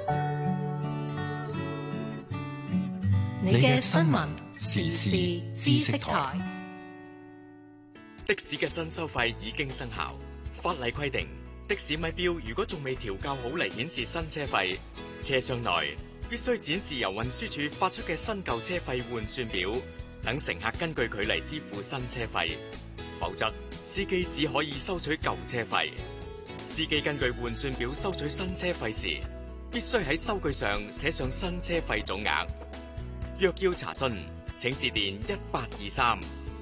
你嘅新聞時事知識台。 的士嘅新收費已經生效，法例規定的士咪錶如果仲未調校好嚟顯示新車費，車廂內必須展示由運輸署發出嘅新舊車費換算表，等乘客根據距離支付新車費，否則司機只可以收取舊車費。司機根據換算表收取新車費時，必須喺收據上寫上新車費總額。若要查詢，請致電一八二三。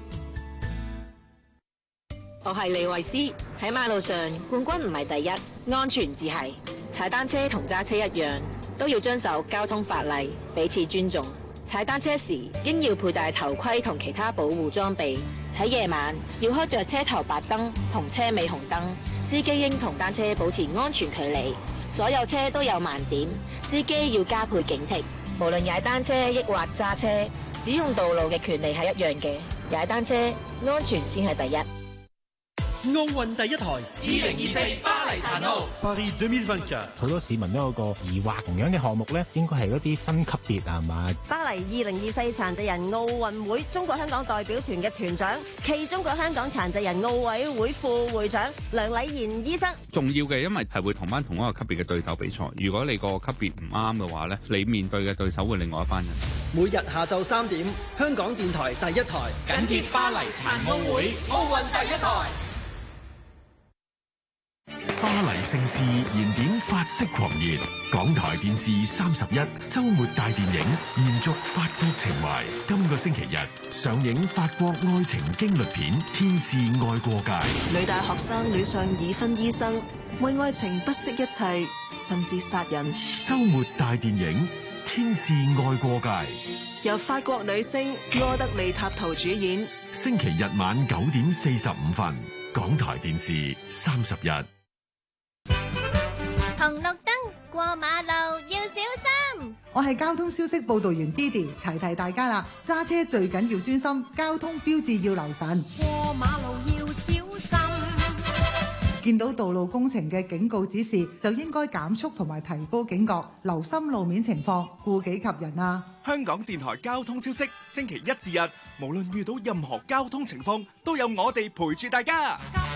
我係李慧詩，喺馬路上冠軍唔係第一，安全至係。踩單車同揸車一樣， 都要遵守交通法例，彼此尊重。踩單車時應要佩戴頭盔同其他保護裝備。喺夜晚要開着車頭白燈同車尾紅燈。司機應同單車保持安全距離。所有車都有盲點，司機要加倍警惕。無論踩單車抑或揸車，使用道路嘅權利係一樣嘅。踩單車安全先係第一。 奧運第一台，二零二四巴黎殘奧。 Paris 二零二四好多市民都有個疑惑，同樣嘅項目咧，應該係嗰啲分級別係嘛？ 巴黎二零二四殘疾人奧運會中國香港代表團嘅團長暨中國香港殘疾人奧委會副會長梁禮賢醫生。 重要嘅，因為係會同翻同一個級別嘅對手比賽。如果你個級別唔啱嘅話咧，你面對嘅對手會另外一班人。 每日下晝三點，香港電台第一台緊貼巴黎殘奧會，奧運第一台。 巴黎盛事燃點法式狂熱，港台電視三十一周末大電影延續法國情懷。今個星期日上映法國愛情驚慄片《天使愛過界》。 女大學生戀上已婚醫生，為愛情不惜一切，甚至殺人。 周末大電影《天使愛過界》 由法國女星柯德莉塔圖主演。 星期日晚九點四十五分，港台電視三十一。 紅綠燈過馬路要小心。 我係交通消息報導員 Didi， 提提大家啦，揸車最緊要專心，交通標誌要留神。 過馬路要小心。 見到道路工程嘅警告指示，就應該減速同埋提高警覺，留心路面情況，顧己及人啊！ 香港電台交通消息，星期一至日，無論遇到任何交通情況，都有我哋陪住大家。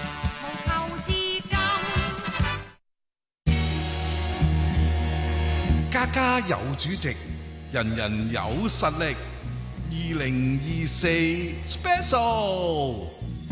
家家有主席，人人有實力。二零二四 Special。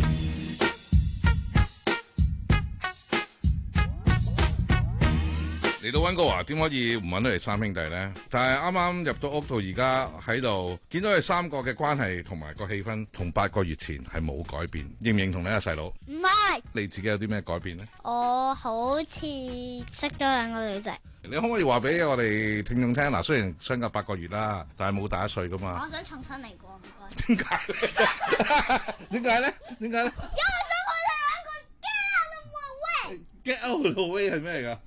嚟到溫哥華，點可以唔揾到佢三兄弟呢？但係啱啱入到屋到而家喺度，見到佢三個嘅關係同埋個氣氛，同八個月前係冇改變。認唔認同呢個細佬？ 唔係。 你自己有啲咩改變呢？ 我好似識咗兩個女仔。 你可唔可以話俾我哋聽眾聽？嗱，雖然相隔八個月啦，但係冇大一歲噶嘛。 我想重新嚟過，唔該。 點解？點解咧？點解咧？ 因為想佢哋兩個 get out of the way 係咩嚟㗎？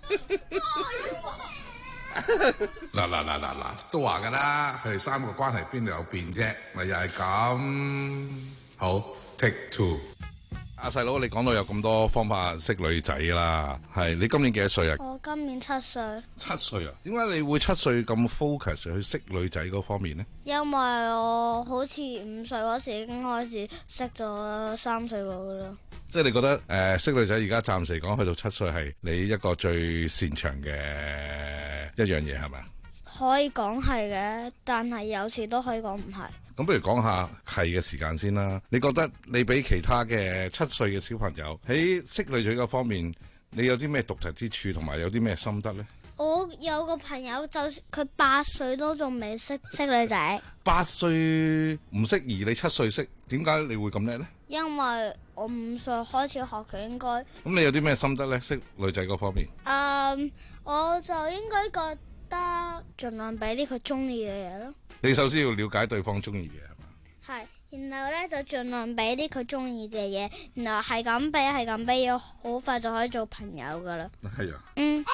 嗱嗱嗱嗱嗱，都話㗎啦，佢哋三個關係邊度有變啫？咪又係咁。好 ，take two。阿細佬，你講到有咁多方法識女仔啦，係你今年幾多歲啊？ 我今年七歲。 七歲啊？點解你會七歲咁 focus 去識女仔嗰方面呢？ 因為我好似五歲嗰時已經開始識咗三四個噶啦。 即係你覺得誒、呃、識女仔而家暫時嚟講，去到七歲係你一個最擅長嘅一樣嘢係咪啊？ 可以講係嘅，但係有時都可以講唔係。 咁不如講下係嘅時間先啦。你覺得你比其他嘅七歲嘅小朋友喺識女仔嗰方面，你有啲咩獨特之處，同埋有啲咩心得呢？ 我有個朋友，就佢八歲都仲未識識女仔。 八歲唔識，而你七歲識，點解你會咁叻呢？ 因為我五歲開始學佢應該。咁你有啲咩心得呢？識女仔嗰方面？ 嗯，我就應該覺得盡量俾啲佢中意嘅嘢咯。 你首先要了解對方中意嘅係嘛？ 係，然後咧就盡量俾啲佢中意嘅嘢，然後係咁俾，係咁俾，要好快就可以做朋友噶啦。 係啊。 嗯。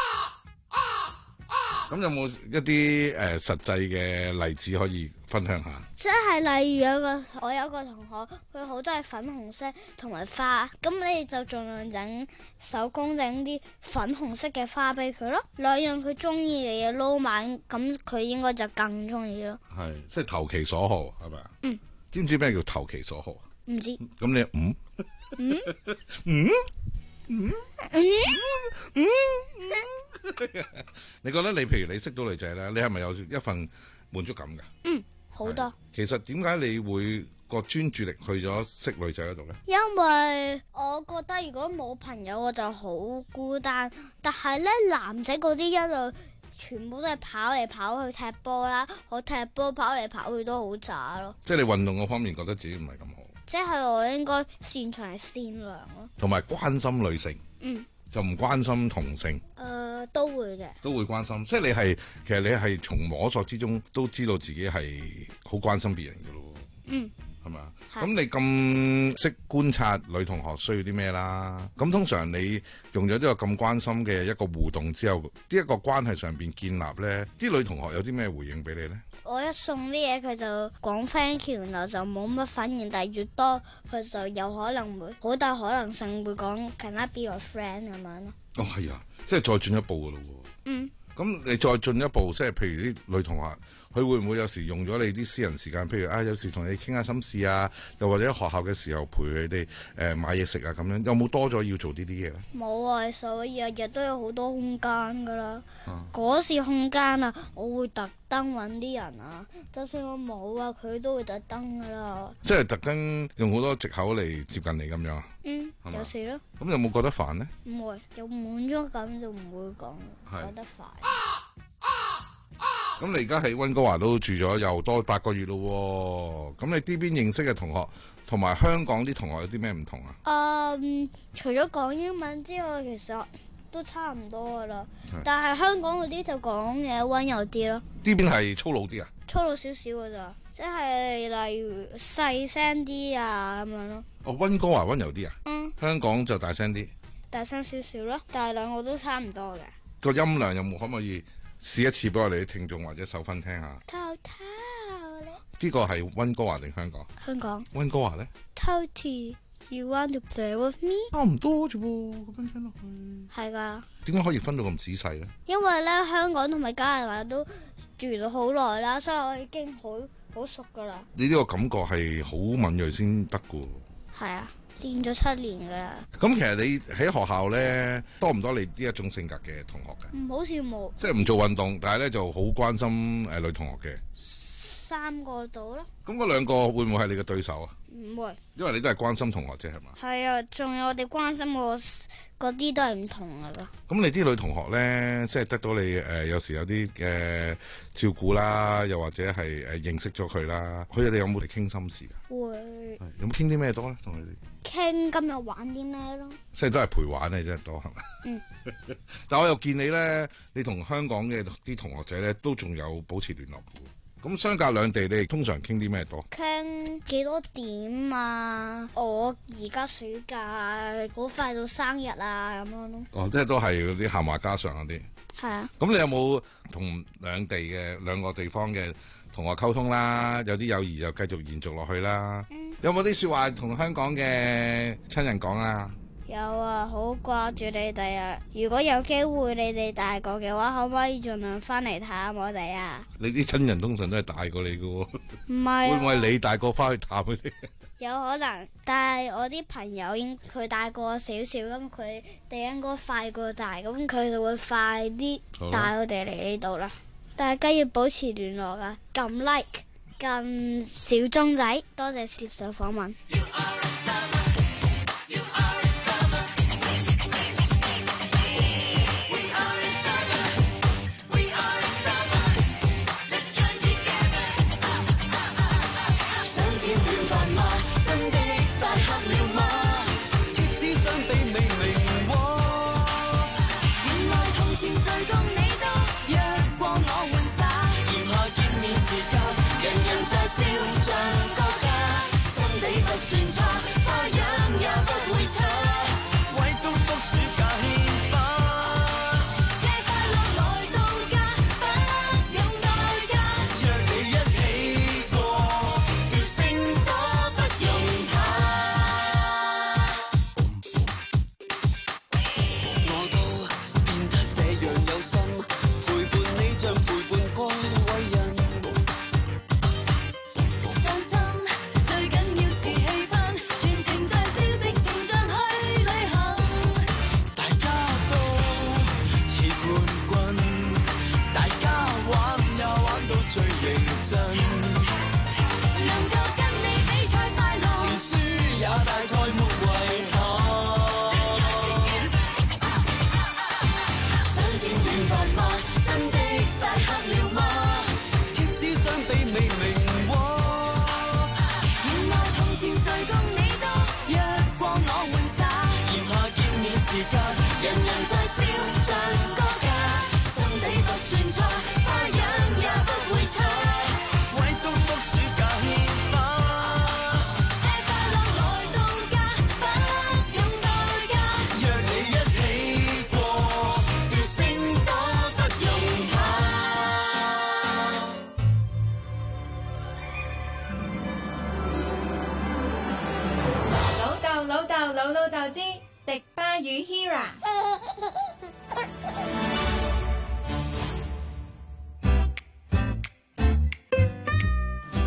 咁有冇一啲誒、呃、實際嘅例子可以分享下？ 即係例如有個我有個同學，佢好多係粉紅色同埋花，咁你就盡量整手工整啲粉紅色嘅花俾佢咯。兩樣佢中意嘅嘢撈埋，咁佢應該就更中意咯。 係，即係投其所好，係咪啊？嗯。知唔知咩叫投其所好？ 唔知。 咁你嗯？嗯？嗯？嗯？嗯？你覺得你譬如你識到女仔咧，你係咪有一份滿足感㗎？ 嗯，好多。 其實點解你會個專注力去咗識女仔嗰度咧？ 因為我覺得如果冇朋友我就好孤單，但係咧男仔嗰啲一路全部都係跑嚟跑去踢波啦，我踢波跑嚟跑去都好渣咯。 即係你運動嗰方面覺得自己唔係咁好。 即係我應該擅長係善良咯， 同埋關心女性。 嗯。 就唔關心同性。 誒、呃，都會嘅。 都會關心。即係你係其實你係從摸索之中都知道自己係好關心別人㗎咯。 嗯。 係咪啊？咁你咁識觀察女同學需要啲咩啦？咁通常你用咗呢個咁關心嘅一個互動之後，呢、這、一個關係上邊建立咧，啲女同學有啲咩回應俾你咧？ 我一送啲嘢佢就講 thank you，然後就冇乜反應，但係越多佢就有可能會好大可能性會講 Can I be your friend 咁樣咯。 哦，係啊，即係再進一步㗎咯喎。 嗯。 咁你再進一步，即係譬如啲女同學，佢會唔會有時用咗你啲私人時間？譬如啊，有時同你傾下心事啊，又或者喺學校嘅時候陪佢哋誒買嘢食啊咁樣，有冇多咗要做呢啲嘢咧？ 冇啊，所以日日都有好多空間噶啦。嗰、啊、時空間啊，我會特登揾啲人啊，就算我冇啊，佢都會特登噶啦。 即係特登用好多藉口嚟接近你咁樣啊？ 嗯，有時咯。 咁有冇覺得煩呢？ 唔會，有滿足感就唔會講覺得煩。 咁你而家喺溫哥華都住咗又多八個月咯，咁你呢邊認識嘅同學同埋香港啲同學有啲咩唔同啊？ 嗯，除咗講英文之外，其實都差唔多噶啦。但係香港嗰啲就講嘢溫柔啲咯。 呢邊係粗魯啲啊？ 粗魯少少噶咋，即係例如細聲啲啊咁樣咯。 哦，溫哥華溫柔啲啊？ 嗯。香港就大聲啲。大聲少少咯，但係兩個都差唔多嘅。 個音量有冇可唔可以試一次俾我哋啲聽眾或者手分聽下？ 偷偷咧。 呢個係溫哥華定香港？ 香港。 溫哥華咧 Toti, you want to play with me？ 差唔多啫喎，咁樣聽落去。 係㗎。 點解可以分到咁仔細咧？ 因為咧，香港同埋加拿大都住咗好耐啦，所以我已經好好熟㗎啦。 你呢個感覺係好敏鋭先得㗎喎。係啊。練咗七年噶啦。 咁其實你喺學校咧，多唔多你呢一種性格嘅同學㗎？ 唔好似冇。即係唔做運動，但係咧就好關心誒女同學嘅。 三個到咯。 咁嗰兩個會唔會係你嘅對手啊？ 唔會。 因為你都係關心同學啫，係嘛？ 係啊，仲有我哋關心我嗰啲都係唔同㗎。 咁你啲女同學咧，即係得到你誒、呃、有時有啲嘅、呃、照顧啦，又或者係誒、呃、認識咗佢啦，佢哋有冇嚟傾心事㗎？ 會。 有冇傾啲咩多咧？同佢哋？ 傾今日玩啲咩咯？ 即係都係陪玩嘅啫，多係咪？ 嗯。 但我又見你咧，你同香港嘅啲同學仔咧，都仲有保持聯絡嘅。咁相隔兩地，你哋通常傾啲咩多？ 傾幾多點啊？我而家暑假好快到生日啊，咁樣咯。 哦，即係都係嗰啲閒話家常嗰啲。 係啊。咁你有冇同兩地嘅兩個地方嘅同學溝通啦？有啲友誼就繼續延續落去啦。嗯。有冇啲說話同香港嘅親人講啊？ 有啊，好掛住你哋啊！如果有機會你哋大個嘅話，可唔可以盡量翻嚟探我哋啊？ 你啲親人通常都係大過你嘅喎。 唔係啊。會唔會你大個翻去探佢哋？ 有可能，但係我啲朋友應佢大過我少少，咁佢哋應該快過大，咁佢就會快啲帶我哋嚟呢度啦。大家要保持聯絡啊！撳 like，撳小鐘仔，多謝接受訪問。 笑像國家，心底不算。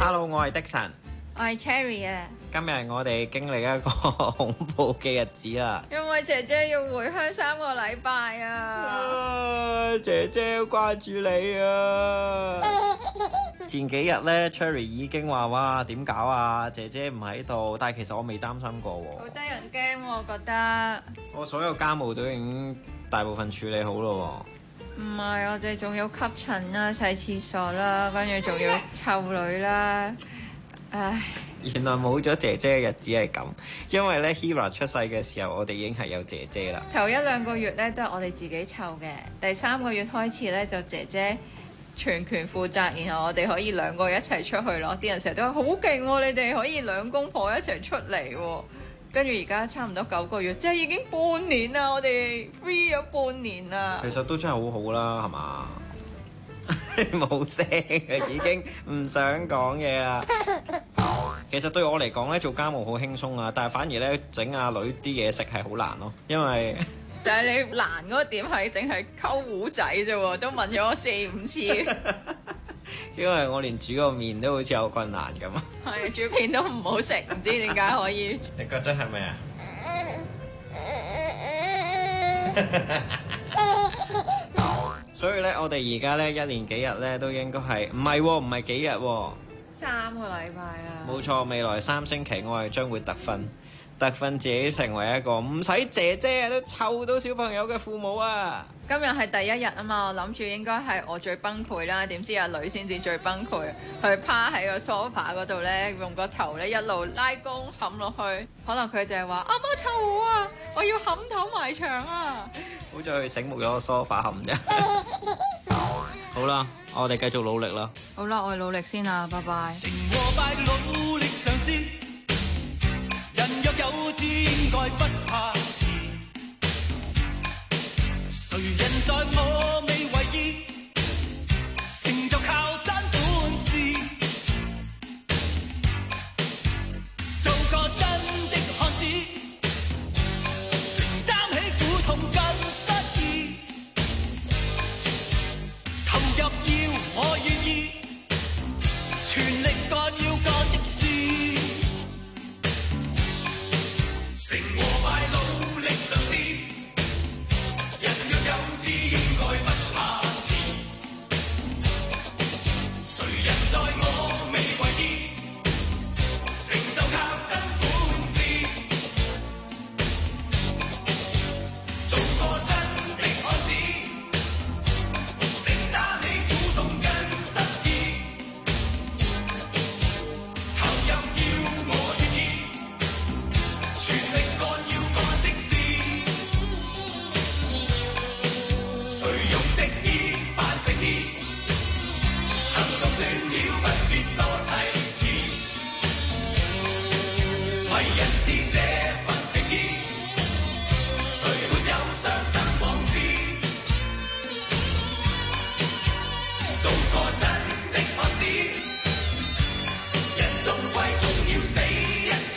Hello， 我係的神。 我係 Cherry 啊。 今日我哋經歷一個恐怖嘅日子啦。 因為姐姐要回鄉三個禮拜啊。 啊姐姐掛住你啊！前幾日咧 ，Cherry 已經話：哇，點搞啊？姐姐唔喺度，但係其實我未擔心過喎。 好得人驚喎，我覺得。 我所有家務都已經大部分處理好咯。 唔係，我哋仲要吸塵啦、洗廁所啦，跟住仲要湊女啦。唉， 原來冇咗姐姐嘅日子係咁，因為咧 Hira 出世嘅時候，我哋已經係有姐姐啦。 頭一兩個月咧都係我哋自己湊嘅，第三個月開始咧就姐姐全權負責，然後我哋可以兩個一齊出去咯。啲人成日都話好勁喎，你哋可以兩公婆一齊出嚟喎。跟住而家差唔多九個月，即係已經半年啦，我哋 free 咗半年啦。 其實都真係好好啦，係嘛？冇聲嘅，已經唔想講嘢啦。其實對我嚟講咧，做家務好輕鬆啊，但係反而咧整阿女啲嘢食係好難咯，因為但係你難嗰個點係淨係溝糊仔啫喎，都問咗我四五次。 因為我連煮個麵都好似有困難咁。 係煮片都唔好食，唔知點解可以。 你覺得係咪啊？所以咧，我哋而家咧一連幾日咧都應該係唔係喎？唔係幾日喎？ 三個禮拜啊！ 冇錯，未來三星期我哋將會特訓，特訓自己成為一個唔使姐姐都湊到小朋友嘅父母啊！ 今日係第一日啊嘛，我諗住應該係我最崩潰啦，點知阿女先至最崩潰，佢趴喺個 sofa 嗰度咧，用個頭咧一路拉弓冚落去，可能佢就係話阿媽湊我啊，我要冚頭埋牆啊！ 好在佢醒目咗個 sofa 冚啫。好啦，我哋繼續努力啦。 好啦，我哋努力先啦，拜拜。 成和敗努力嘗試，人若有志應該不怕遲。誰人在我未為意，成就靠真本事。做個真的漢子，承擔起苦痛跟失意。投入要我願意，全力幹要幹的事。成和敗努力嘗試，人若有志應該不怕遲。誰人在我未為意，成就靠真本事。做個真的漢子，承擔起苦痛跟失意。投入要我願意，全力幹要幹的事。誰用的意扮誠意，行動算了不必多砌詞。為人是這份情意，誰沒有傷心往事？做個真的漢子，人終歸總要死一次。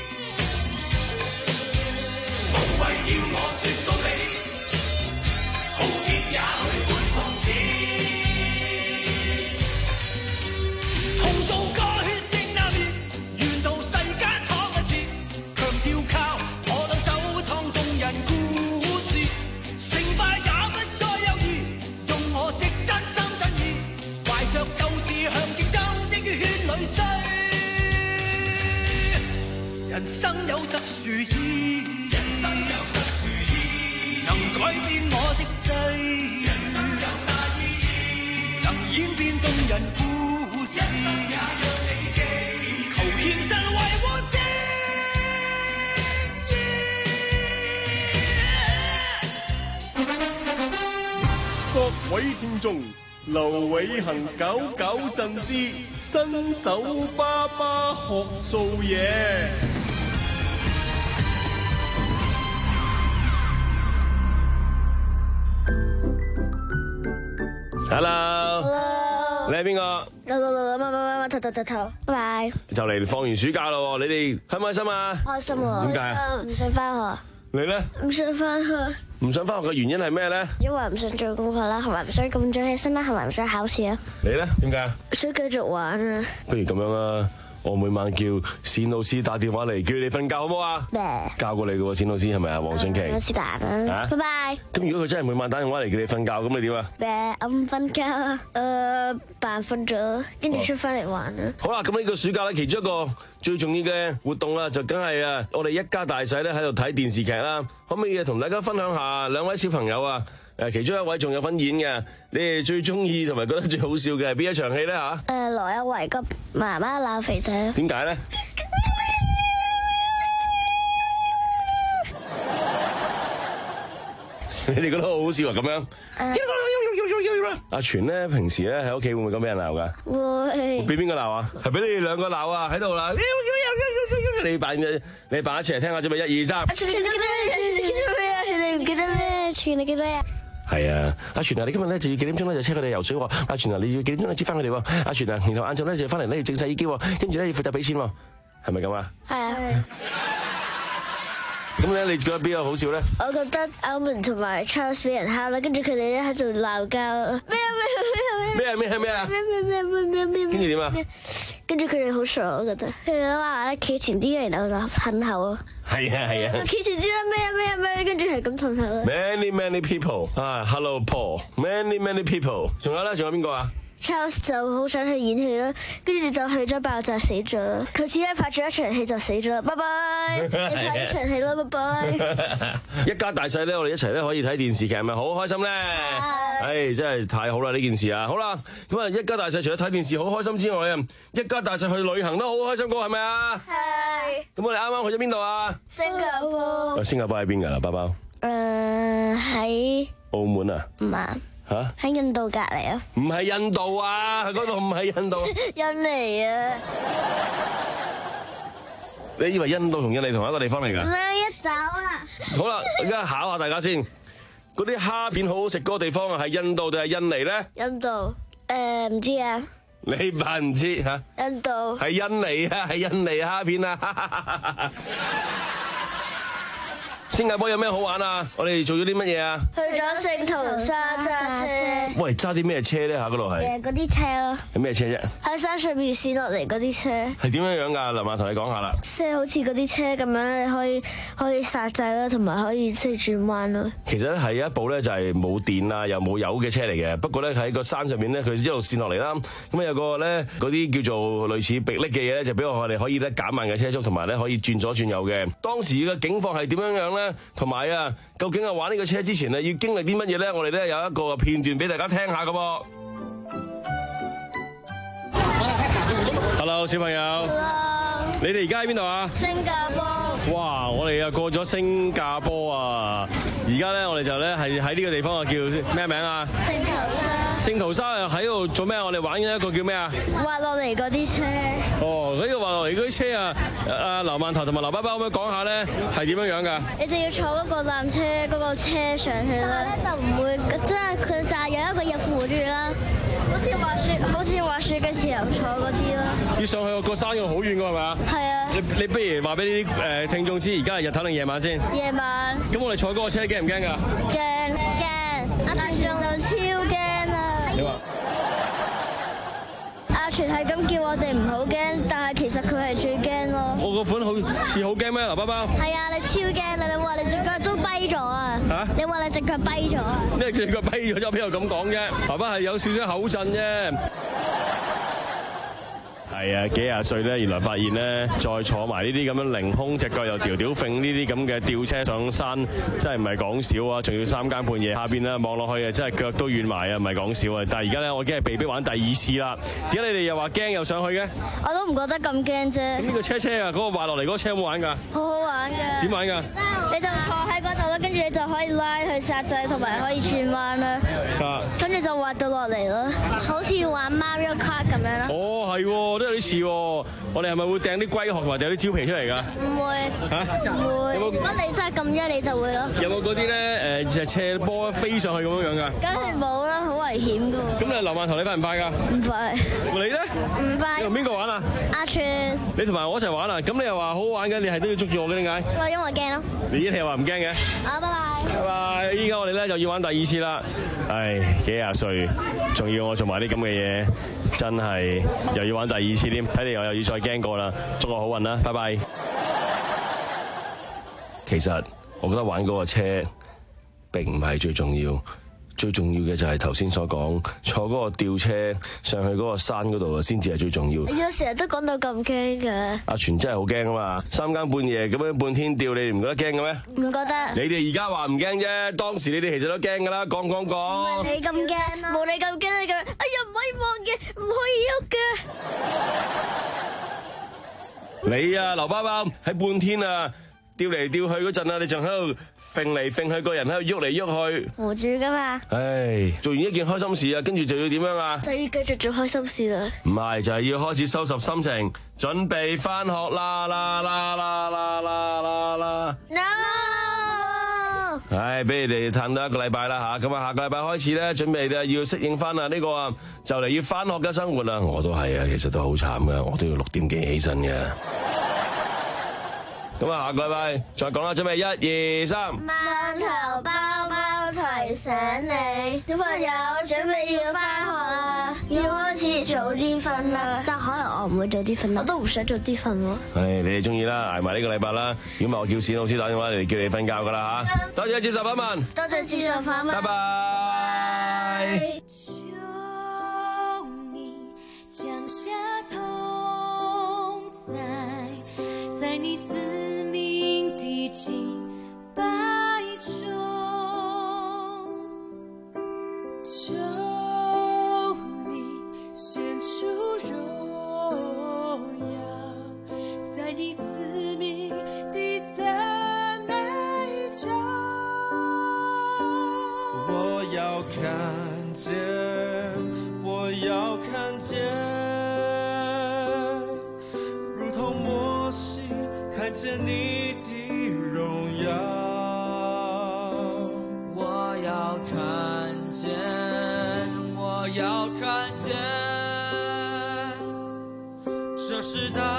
無謂要我說道理，浩劫也許會放肆。同做個血性男兒，沿途世間闖一次，強調靠我兩手創動人故事。成敗也不再猶豫，用我的真心真意，懷着鬥志向競爭的圈裏追。人生有特殊意義，人生有特殊意義，能改變我的際遇。人生有大意義，能演變動人故事。一生也讓你記住，求現實維護正義。 各位聽眾，劉偉恒搞搞震之新手爸爸學做嘢。 Hello，你係邊個？ 頭頭頭頭頭頭頭頭頭，拜拜。 就嚟放完暑假啦，你哋開唔開心啊？ 開心啊！ 點解啊？ 唔想翻學。 你咧？ 唔想翻學。 唔想翻學嘅原因係咩咧？ 因為唔想做功課啦，同埋唔想咁早起身啦，同埋唔想考試啊。 你咧點解？ 想繼續玩啊。 不如咁樣啦，我每晚叫冼老師打電話嚟叫你瞓覺好唔好啊？教過你嘅喎，冼老師係咪啊？黃信琪。 是但啦。拜拜。 咁如果佢真係每晚打電話嚟叫你瞓覺，咁你點啊？ 誒，暗瞓覺，誒扮瞓咗，跟住出翻嚟玩啊。 好啦，咁呢個暑假咧，其中一個最重要嘅活動啦，就梗係啊，我哋一家大細咧喺度睇電視劇啦。可唔可以同大家分享下兩位小朋友啊？誒，其中一位仲有份演嘅，你哋最中意同埋覺得最好笑嘅係邊一場戲咧嚇？ 誒，羅一維急媽媽鬧肥仔。 點解咧？你哋覺得好好笑啊？咁樣。阿全咧，平時咧喺屋企會唔會咁俾人鬧噶？ 會。 俾邊個鬧啊？係俾你哋兩個鬧啊！喺度鬧。你扮你扮一次嚟聽下啫嘛，一二三。 阿全你記得咩？你記得咩？阿全你唔記得咩？全你記得咩？ 係啊，阿全啊，你今日咧就要幾點鐘咧就車佢哋游水喎。阿全啊，你要幾點鐘咧接翻佢哋喎。阿全啊，然後晏晝咧就翻嚟咧要整洗衣機喎，跟住咧要負責俾錢喎，係咪咁啊？係啊。咁咧，你覺得邊個好笑咧？ 我覺得 Almond 同埋 Charles 俾人蝦啦，跟住佢哋咧喺度鬧交。咩啊咩啊咩啊咩啊咩咩咩咩咩咩？ 跟住點啊？ 跟住佢哋好傻，我覺得。佢哋話咧企前啲，然後就噴口咯。 係啊係啊。 企前啲啦咩啊咩啊咩，跟住係咁噴口咯。 Many many people 啊 ，Hello Paul，Many many people， 仲有咧，仲有邊個啊 ？Charles 就好想去演戲啦，跟住就去咗爆炸死咗。佢只係拍咗一場戲就死咗啦，拜拜！你拍一場戲啦，拜拜！ 一家大細咧，我哋一齊咧可以睇電視劇，係咪好開心咧？唉，真係太好啦呢件事啊！好啦，咁啊，一家大細除咗睇電視好開心之外啊，一家大細去旅行都好開心過，係咪啊？係。咁我哋啱啱去咗邊度啊？ 新加坡。 新加坡喺邊㗎啦，包包？ 誒喺澳門啊？ 唔係。 吓？ 喺印度隔籬啊？ 唔係印度啊，嗰度唔係印度。 印尼啊？ 你以為印度同印尼同一個地方嚟㗎？ 唔係一走啊！ 好啦，而家考下大家先，嗰啲蝦片好好食嗰個地方啊，係印度定係印尼咧？ 印度誒唔知啊。你扮唔知吓？ 印度係印尼啊，係印尼蝦片啊！新加坡有咩好玩啊？我哋做咗啲乜嘢啊？ 去咗聖淘沙揸車。 喂，揸啲咩車咧？吓，嗰度係？ 誒，嗰啲車咯。 係咩車啫？ 喺山上面跣落嚟嗰啲車。 係點樣樣噶？林亞同你講下啦。 即係好似嗰啲車咁樣，你可以可以剎掣啦，同埋可以即係轉彎咯。 其實咧係一部咧就係冇電啊又冇油嘅車嚟嘅，不過咧喺個山上面咧佢一路跣落嚟啦。咁啊有個咧嗰啲叫做類似迫力嘅嘢咧，就俾我哋可以咧減慢嘅車速，同埋咧可以轉左轉右嘅。當時嘅境況係點樣樣咧？同埋啊，究竟係玩呢個車之前咧，要經歷啲乜嘢咧？我哋咧有一個片段俾大家聽下噶噃。Hello， 小朋友。Hello。你哋而家喺邊度啊？ 新加坡。 哇！我哋又過咗新加坡啊！而家咧，我哋就咧係喺呢個地方啊，叫咩名啊？ 聖淘沙。 聖淘沙又喺度做咩？我哋玩緊一個叫咩啊？ 滑落嚟嗰啲車。 哦，呢個滑落嚟嗰啲車啊！阿劉曼頭同埋劉爸爸可唔可以講下咧？係點樣樣㗎？ 你就要坐嗰個纜車嗰個車上去啦，咧就唔會，即係佢就係有一個人扶住啦，好似滑雪，好似滑雪嘅時候坐嗰啲啦。 要上去個山要好遠㗎係咪啊？係啊。你你不如話俾啲誒聽眾知，而家係日頭定夜晚先？ 夜晚。 咁我哋坐嗰個車驚唔驚㗎？ 驚驚，阿全就超驚啊！你話？阿全係咁叫我哋唔好驚，但係其實佢係最驚咯。 我個款好似好驚咩？劉包包。 係啊，你超驚啊！你話你隻腳都跛咗啊！嚇？你話你隻腳跛咗啊？ 咩叫腳跛咗？邊有咁講啫？爸爸係有少少口震啫。係啊，幾廿歲咧，原來發現咧，再坐埋呢啲咁樣凌空，隻腳又吊吊揈呢啲咁嘅吊車上山，真係唔係講笑啊！仲要三更半夜下邊咧望落去啊，真係腳都軟埋啊，唔係講笑啊！但係而家咧，我已經係被逼玩第二次啦。點解你哋又話驚又上去嘅？ 我都唔覺得咁驚啫。 咁呢個車車啊，嗰個滑落嚟嗰個車有冇玩㗎？ 好好玩㗎。 點玩㗎？ 你就坐喺嗰度啦，跟住你就可以拉去剎掣，同埋可以轉彎啦。啊！跟住就滑到落嚟咯，好似玩 Mario Kart 咁樣啦。 哦，係喎，都有啲似喎。我哋係咪會掟啲龜殼同埋掟啲蕉皮出嚟㗎？ 唔會嚇，唔會。如果你真係咁叻，你就會咯。 有冇嗰啲咧誒，就斜坡飛上去咁樣樣㗎？ 梗係冇啦，好危險㗎喎。 咁你劉曼頭你快唔快㗎？ 唔快。 你咧？ 唔快。 你同邊個玩啊？ 阿全。 你同埋我一齊玩啊？咁你又話好好玩嘅，你係都要捉住我嘅點解？ 我因為驚咯。 你一係話唔驚嘅？ 好，拜拜。 拜拜！依家我哋咧就要玩第二次啦。唉，幾廿歲，仲要我做埋啲咁嘅嘢，真係又要玩第二次添。睇嚟我又要再驚過啦。祝我好運啦！拜拜。其實我覺得玩嗰個車並唔係最重要。最重要嘅就係頭先所講，坐嗰個吊車上去嗰個山嗰度啊，先至係最重要。 你有成日都講到咁驚嘅。 阿全真係好驚啊嘛！三更半夜咁樣半天吊，你哋唔覺得驚嘅咩？ 唔覺得。 你哋而家話唔驚啫，當時你哋其實都驚噶啦，講講講。 唔係你咁驚，冇你咁驚你咁。哎呀，唔可以望嘅，唔可以喐嘅。 你啊，劉包包喺半天啊，吊嚟吊去嗰陣啊，你仲喺度揈嚟揈去，個人喺度喐嚟喐去， 扶住噶嘛。 唉，做完一件開心事啊，跟住就要點樣啊？ 就要繼續做開心事啦。 唔係，就係要開始收拾心情，準備翻學啦啦啦啦啦啦啦啦 ！No！ 唉，俾你哋嘆多一個禮拜啦吓，咁啊下個禮拜開始咧，準備咧要適應翻啊呢個啊就嚟要翻學嘅生活啦。我都係啊，其實都好慘噶，我都要六點幾起身嘅。咁啊，下個禮拜再講啦，準備一二三。 饅頭包包提醒你，小朋友準備要翻學啦，要開始早啲瞓啦。但可能我唔會早啲瞓，我都唔想早啲瞓喎。 唉，你哋中意啦，捱埋呢個禮拜啦。如果唔係我叫冼老師打電話嚟叫你瞓覺噶啦吓。多謝接受訪問， 多謝接受訪問， 拜拜。 在你自命的敬拜中，求你献出荣耀，在你自命的赞美中， 我要看见，我要看见，如同摩西看见你的荣耀，我要看见，我要看见，这是大